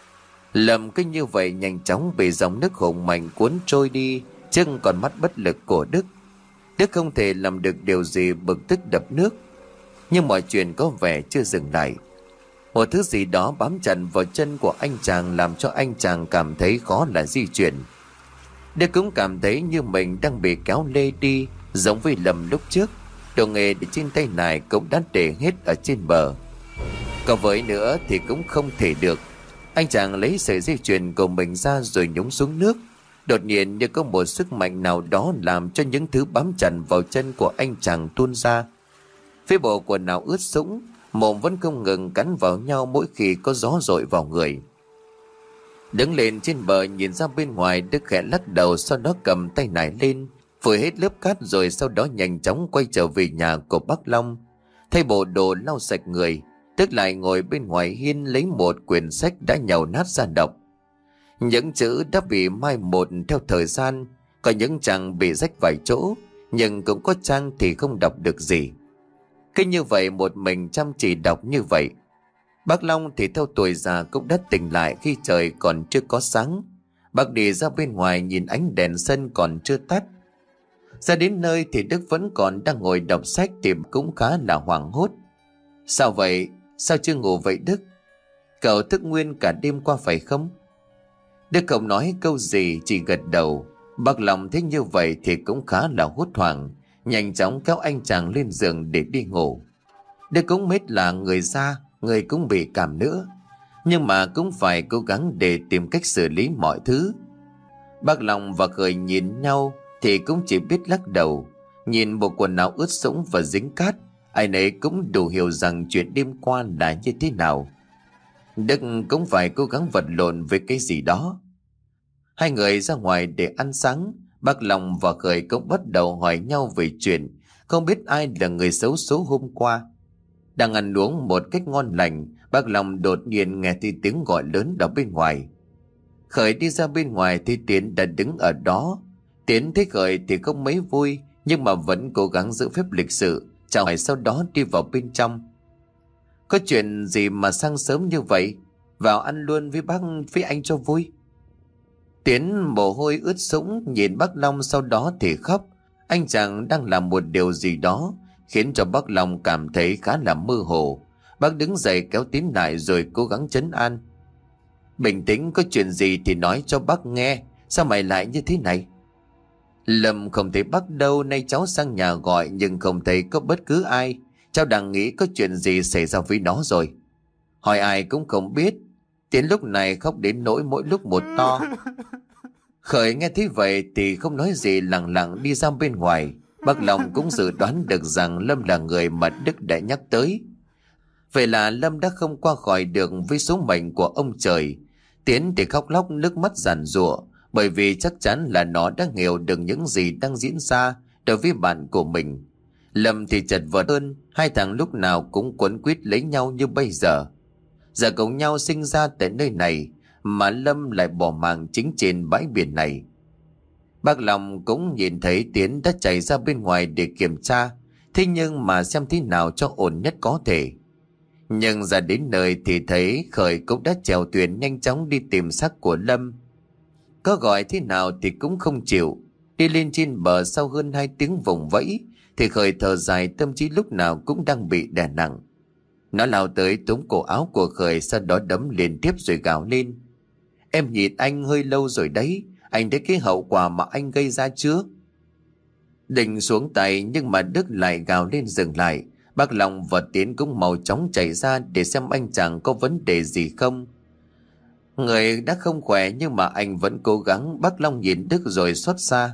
Lâm cứ như vậy nhanh chóng bị dòng nước hùng mạnh cuốn trôi đi, chân còn mắt bất lực của Đức. Đức không thể làm được điều gì, bực tức đập nước. Nhưng mọi chuyện có vẻ chưa dừng lại. Một thứ gì đó bám chặt vào chân của anh chàng làm cho anh chàng cảm thấy khó là di chuyển. Đức cũng cảm thấy như mình đang bị kéo lê đi, giống với Lâm lúc trước. Đồ nghề để trên tay này cũng đã để hết ở trên bờ. Còn với nữa thì cũng không thể được. Anh chàng lấy sợi dây chuyền của mình ra rồi nhúng xuống nước. Đột nhiên như có một sức mạnh nào đó làm cho những thứ bám chặt vào chân của anh chàng tuôn ra. Phía bộ quần áo ướt sũng, mồm vẫn không ngừng cắn vào nhau mỗi khi có gió dội vào người. Đứng lên trên bờ nhìn ra bên ngoài, Đức khẽ lắc đầu, sau đó cầm tay nải lên phủi hết lớp cát, rồi sau đó nhanh chóng quay trở về nhà của bác Long. Thay bộ đồ lau sạch người, Đức lại ngồi bên ngoài hiên lấy một quyển sách đã nhàu nát ra đọc. Những chữ đã bị mai một theo thời gian, có những trang bị rách vài chỗ, nhưng cũng có trang thì không đọc được gì. Cứ như vậy một mình chăm chỉ đọc như vậy. Bác Long thì theo tuổi già cũng đã tỉnh lại khi trời còn chưa có sáng. Bác đi ra bên ngoài nhìn ánh đèn sân còn chưa tắt. Ra đến nơi thì Đức vẫn còn đang ngồi đọc sách thì cũng khá là hoảng hốt. Sao vậy? Sao chưa ngủ vậy Đức? Cậu thức nguyên cả đêm qua phải không? Đức không nói câu gì, chỉ gật đầu. Bác Long thấy như vậy thì cũng khá là hốt hoảng, nhanh chóng kéo anh chàng lên giường để đi ngủ. Đức cũng mệt là người ra, người cũng bị cảm nữa, nhưng mà cũng phải cố gắng để tìm cách xử lý mọi thứ. Bác Long và Khởi nhìn nhau thì cũng chỉ biết lắc đầu. Nhìn bộ quần áo ướt sũng và dính cát, ai nấy cũng đủ hiểu rằng chuyện đêm qua là như thế nào. Đức cũng phải cố gắng vật lộn với cái gì đó. Hai người ra ngoài để ăn sáng. Bác Long và Khởi cũng bắt đầu hỏi nhau về chuyện không biết ai là người xấu số hôm qua. Đang ăn uống một cách ngon lành, bác Long đột nhiên nghe thấy tiếng gọi lớn ở bên ngoài. Khởi đi ra bên ngoài thì Tiến đã đứng ở đó. Tiến thấy Khởi thì không mấy vui, nhưng mà vẫn cố gắng giữ phép lịch sự, chào hỏi sau đó đi vào bên trong. Có chuyện gì mà sang sớm như vậy? Vào ăn luôn với bác, với anh cho vui. Tiến mồ hôi ướt sũng nhìn bác Long, sau đó thì khóc. Anh chàng đang làm một điều gì đó khiến cho bác Long cảm thấy khá là mơ hồ. Bác đứng dậy kéo Tiến lại rồi cố gắng trấn an. Bình tĩnh, có chuyện gì thì nói cho bác nghe. Sao mày lại như thế này? Lâm không thấy bác đâu, nay cháu sang nhà gọi nhưng không thấy có bất cứ ai. Cháu đang nghĩ có chuyện gì xảy ra với nó rồi. Hỏi ai cũng không biết. Tiến lúc này khóc đến nỗi mỗi lúc một to. Khởi nghe thấy vậy thì không nói gì, lặng lặng đi ra bên ngoài. Bác Long cũng dự đoán được rằng Lâm là người mà Đức đã nhắc tới. Vậy là Lâm đã không qua khỏi được với số mệnh của ông trời. Tiến thì khóc lóc nước mắt giàn giụa, bởi vì chắc chắn là nó đã hiểu được những gì đang diễn ra đối với bạn của mình. Lâm thì chật vật hơn, hai thằng lúc nào cũng quấn quýt lấy nhau như bây giờ. Giờ cùng nhau sinh ra tại nơi này, mà Lâm lại bỏ mạng chính trên bãi biển này. Bác Long cũng nhìn thấy Tiến đã chạy ra bên ngoài để kiểm tra, thế nhưng mà xem thế nào cho ổn nhất có thể. Nhưng ra đến nơi thì thấy Khởi cũng đã chèo thuyền nhanh chóng đi tìm xác của Lâm. Có gọi thế nào thì cũng không chịu. Đi lên trên bờ sau hơn 2 tiếng vùng vẫy thì Khởi thở dài, tâm trí lúc nào cũng đang bị đè nặng. Nó lao tới túm cổ áo của Khởi, sau đó đấm liên tiếp rồi gào lên. Em nhìn anh hơi lâu rồi đấy, anh thấy cái hậu quả mà anh gây ra chưa? Định xuống tay nhưng mà Đức lại gào lên dừng lại. Bác Long và Tiến cũng mau chóng chạy ra để xem anh chàng có vấn đề gì không. Người đã không khỏe nhưng mà anh vẫn cố gắng. Bác Long nhìn Đức rồi xót xa.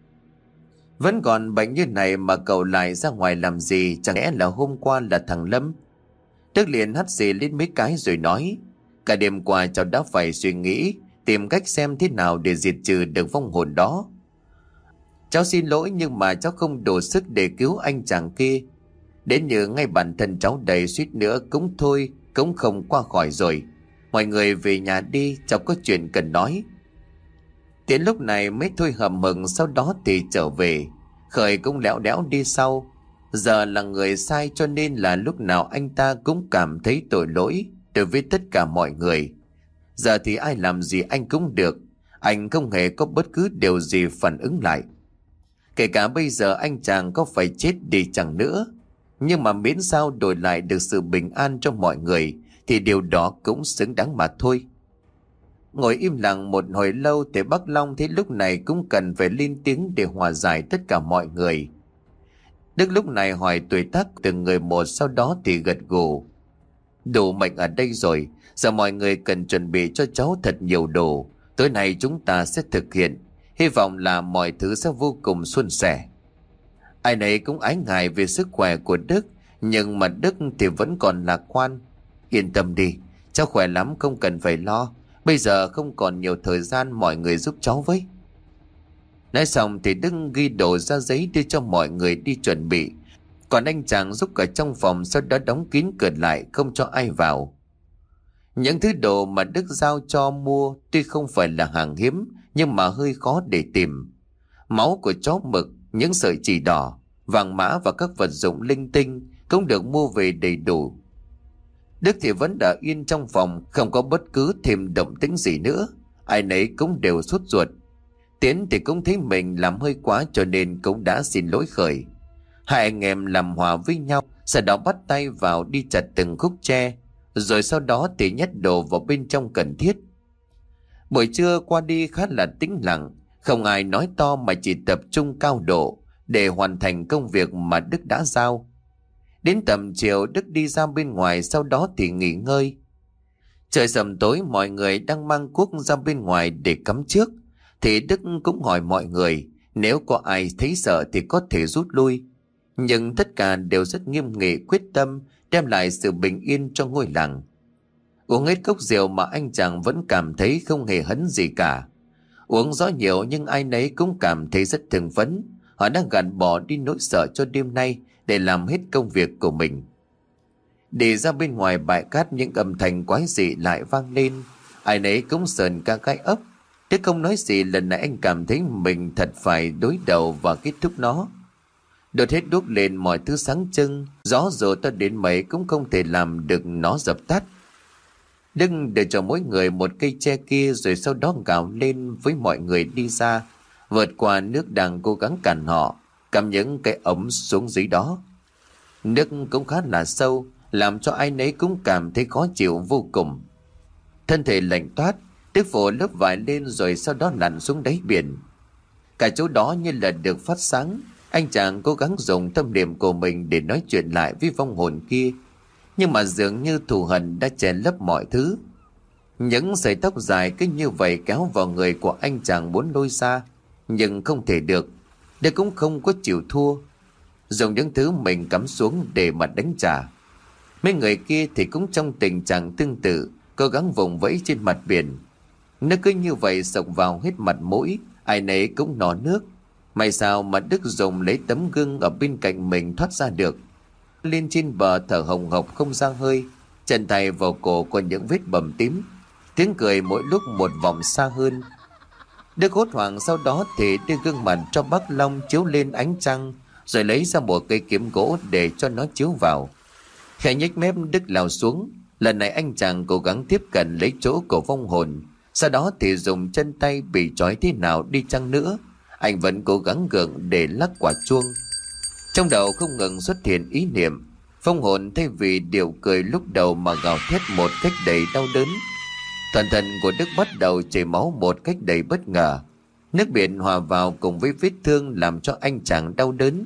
Vẫn còn bệnh như này mà cậu lại ra ngoài làm gì? Chẳng lẽ là hôm qua là thằng Lâm? Đức liền hắt xì lên mấy cái rồi nói: cả đêm qua cháu đã phải suy nghĩ, tìm cách xem thế nào để diệt trừ được vong hồn đó. Cháu xin lỗi nhưng mà cháu không đủ sức để cứu anh chàng kia. Đến như ngay bản thân cháu đầy suýt nữa cũng không qua khỏi rồi. Mọi người về nhà đi, cháu có chuyện cần nói. Tiến lúc này mới thôi hầm hực, sau đó thì trở về. Khởi cũng lẽo đẽo đi sau. Giờ là người sai cho nên là lúc nào anh ta cũng cảm thấy tội lỗi đối với tất cả mọi người. Giờ thì ai làm gì anh cũng được. Anh không hề có bất cứ điều gì phản ứng lại. Kể cả bây giờ anh chàng có phải chết đi chẳng nữa, nhưng mà miễn sao đổi lại được sự bình an cho mọi người thì điều đó cũng xứng đáng mà thôi. Ngồi im lặng một hồi lâu thì bác Long thấy lúc này cũng cần phải lên tiếng để hòa giải tất cả mọi người. Đức lúc này hỏi tuổi tác từng người một, sau đó thì gật gù. Đủ mệnh ở đây rồi, giờ mọi người cần chuẩn bị cho cháu thật nhiều đồ. Tối nay chúng ta sẽ thực hiện, hy vọng là mọi thứ sẽ vô cùng suôn sẻ. Ai nấy cũng ái ngại về sức khỏe của Đức, nhưng mà Đức thì vẫn còn lạc quan. Yên tâm đi, cháu khỏe lắm, không cần phải lo. Bây giờ không còn nhiều thời gian, mọi người giúp cháu với. Nói xong thì Đức ghi đồ ra giấy đưa cho mọi người đi chuẩn bị. Còn anh chàng giúp ở trong phòng, sau đó đóng kín cửa lại không cho ai vào. Những thứ đồ mà Đức giao cho mua tuy không phải là hàng hiếm nhưng mà hơi khó để tìm. Máu của chó mực, những sợi chỉ đỏ, vàng mã và các vật dụng linh tinh cũng được mua về đầy đủ. Đức thì vẫn đã yên trong phòng, không có bất cứ thêm động tĩnh gì nữa. Ai nấy cũng đều sốt ruột. Tiến thì cũng thấy mình làm hơi quá cho nên cũng đã xin lỗi Khởi. Hai anh em làm hòa với nhau, sau đó bắt tay vào đi chặt từng khúc tre, rồi sau đó thì nhét đồ vào bên trong cần thiết. Buổi trưa qua đi khá là tĩnh lặng, không ai nói to mà chỉ tập trung cao độ để hoàn thành công việc mà Đức đã giao. Đến tầm chiều Đức đi ra bên ngoài, sau đó thì nghỉ ngơi. Trời sầm tối, mọi người đang mang cuốc ra bên ngoài để cắm trước, thì Đức cũng hỏi mọi người nếu có ai thấy sợ thì có thể rút lui. Nhưng tất cả đều rất nghiêm nghị quyết tâm đem lại sự bình yên cho ngôi làng. Uống hết cốc rượu mà anh chàng vẫn cảm thấy không hề hấn gì cả. Uống rõ nhiều nhưng ai nấy cũng cảm thấy rất hưng phấn. Họ đang gạt bỏ đi nỗi sợ cho đêm nay để làm hết công việc của mình. Đi ra bên ngoài bãi cát, những âm thanh quái dị lại vang lên. Ai nấy cũng sờn cả gai ốc. Đức không nói gì, lần này anh cảm thấy mình thật phải đối đầu và kết thúc nó. Đốt hết đuốc lên, mọi thứ sáng trưng, gió dù to đến mấy cũng không thể làm được nó dập tắt. Đức để cho mỗi người một cây tre kia, rồi sau đó gào lên với mọi người đi ra, vượt qua nước đang cố gắng cản họ, cầm những cái ống xuống dưới đó. Nước cũng khá là sâu, làm cho ai nấy cũng cảm thấy khó chịu vô cùng. Thân thể lạnh toát, Đức phủ lớp vải lên rồi sau đó lặn xuống đáy biển. Cả chỗ đó như là được phát sáng. Anh chàng cố gắng dùng tâm niệm của mình để nói chuyện lại với vong hồn kia, nhưng mà dường như thù hận đã che lấp mọi thứ. Những sợi tóc dài cứ như vậy kéo vào người của anh chàng muốn lôi ra, nhưng không thể được. Đức cũng không có chịu thua, dùng những thứ mình cắm xuống để mà đánh trả. Mấy người kia thì cũng trong tình trạng tương tự, cố gắng vùng vẫy trên mặt biển. Nước cứ như vậy sộc vào hết mặt mũi, ai nấy cũng nò nước. May sao mà Đức dùng lấy tấm gương ở bên cạnh mình thoát ra được. Lên trên bờ thở hồng hộc không ra hơi, chân tay vào cổ có những vết bầm tím. Tiếng cười mỗi lúc một vòng xa hơn. Đức hốt hoảng, sau đó thì đưa gương mặt cho bác Long chiếu lên ánh trăng, rồi lấy ra một cây kiếm gỗ để cho nó chiếu vào. Khẽ nhếch mép, Đức lao xuống. Lần này anh chàng cố gắng tiếp cận lấy chỗ của vong hồn, sau đó thì dùng chân tay bị trói thế nào đi chăng nữa, anh vẫn cố gắng gượng để lắc quả chuông. Trong đầu không ngừng xuất hiện ý niệm. Vong hồn thay vì điệu cười lúc đầu mà gào thét một cách đầy đau đớn. Toàn thân của Đức bắt đầu chảy máu một cách đầy bất ngờ. Nước biển hòa vào cùng với vết thương làm cho anh chàng đau đớn.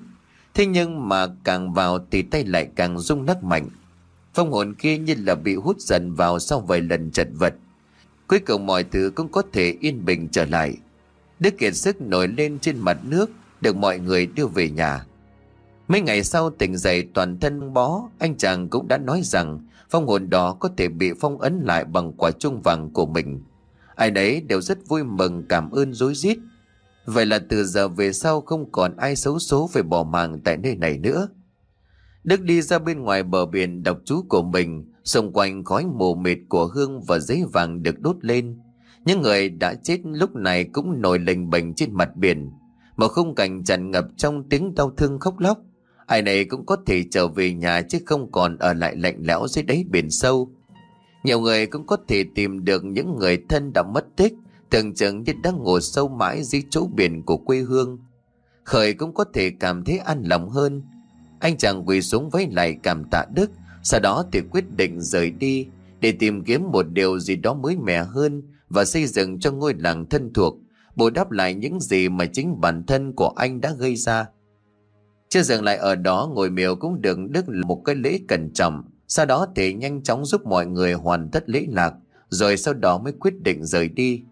Thế nhưng mà càng vào thì tay lại càng rung lắc mạnh. Phong hồn kia như là bị hút dần vào sau vài lần chật vật. Cuối cùng mọi thứ cũng có thể yên bình trở lại. Đức kiệt sức nổi lên trên mặt nước, được mọi người đưa về nhà. Mấy ngày sau tỉnh dậy toàn thân bó, anh chàng cũng đã nói rằng phong hồn đó có thể bị phong ấn lại bằng quả chuông vàng của mình. Ai đấy đều rất vui mừng, cảm ơn rối rít. Vậy là từ giờ về sau không còn ai xấu số phải bỏ mạng tại nơi này nữa. Đức đi ra bên ngoài bờ biển đọc chú của mình, xung quanh khói mù mịt của hương và giấy vàng được đốt lên. Những người đã chết lúc này cũng nổi lềnh bềnh trên mặt biển. Một khung cảnh tràn ngập trong tiếng đau thương khóc lóc. Ai này cũng có thể trở về nhà chứ không còn ở lại lạnh lẽo dưới đáy biển sâu. Nhiều người cũng có thể tìm được những người thân đã mất tích, tưởng chừng như đang ngồi sâu mãi dưới chỗ biển của quê hương. Khởi cũng có thể cảm thấy an lòng hơn. Anh chàng quỳ xuống vái lại cảm tạ Đức, sau đó thì quyết định rời đi để tìm kiếm một điều gì đó mới mẻ hơn và xây dựng cho ngôi làng thân thuộc, bù đắp lại những gì mà chính bản thân của anh đã gây ra. Chưa dừng lại ở đó, ngôi miếu cũng được Đức một cái lễ cẩn trọng, sau đó thì nhanh chóng giúp mọi người hoàn tất lễ lạc, rồi sau đó mới quyết định rời đi.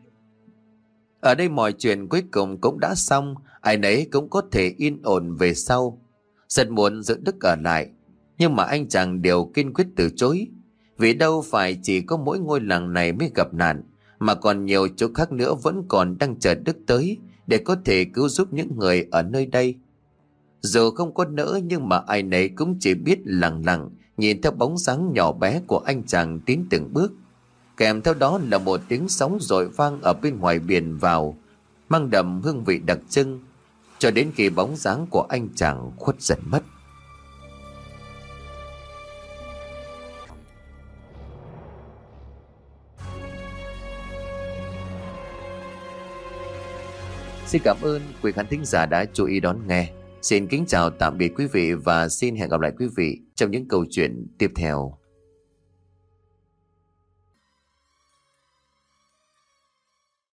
Ở đây mọi chuyện cuối cùng cũng đã xong, ai nấy cũng có thể yên ổn về sau. Rất muốn giữ Đức ở lại, nhưng mà anh chàng đều kiên quyết từ chối. Vì đâu phải chỉ có mỗi ngôi làng này mới gặp nạn, mà còn nhiều chỗ khác nữa vẫn còn đang chờ Đức tới để có thể cứu giúp những người ở nơi đây. Dù không có nỡ nhưng mà ai nấy cũng chỉ biết lặng lặng nhìn theo bóng dáng nhỏ bé của anh chàng tiến từng bước. Kèm theo đó là một tiếng sóng dội vang ở bên ngoài biển vào, mang đậm hương vị đặc trưng, cho đến khi bóng dáng của anh chàng khuất dần mất. Xin cảm ơn quý khán thính giả đã chú ý đón nghe. Xin kính chào tạm biệt quý vị và xin hẹn gặp lại quý vị trong những câu chuyện tiếp theo.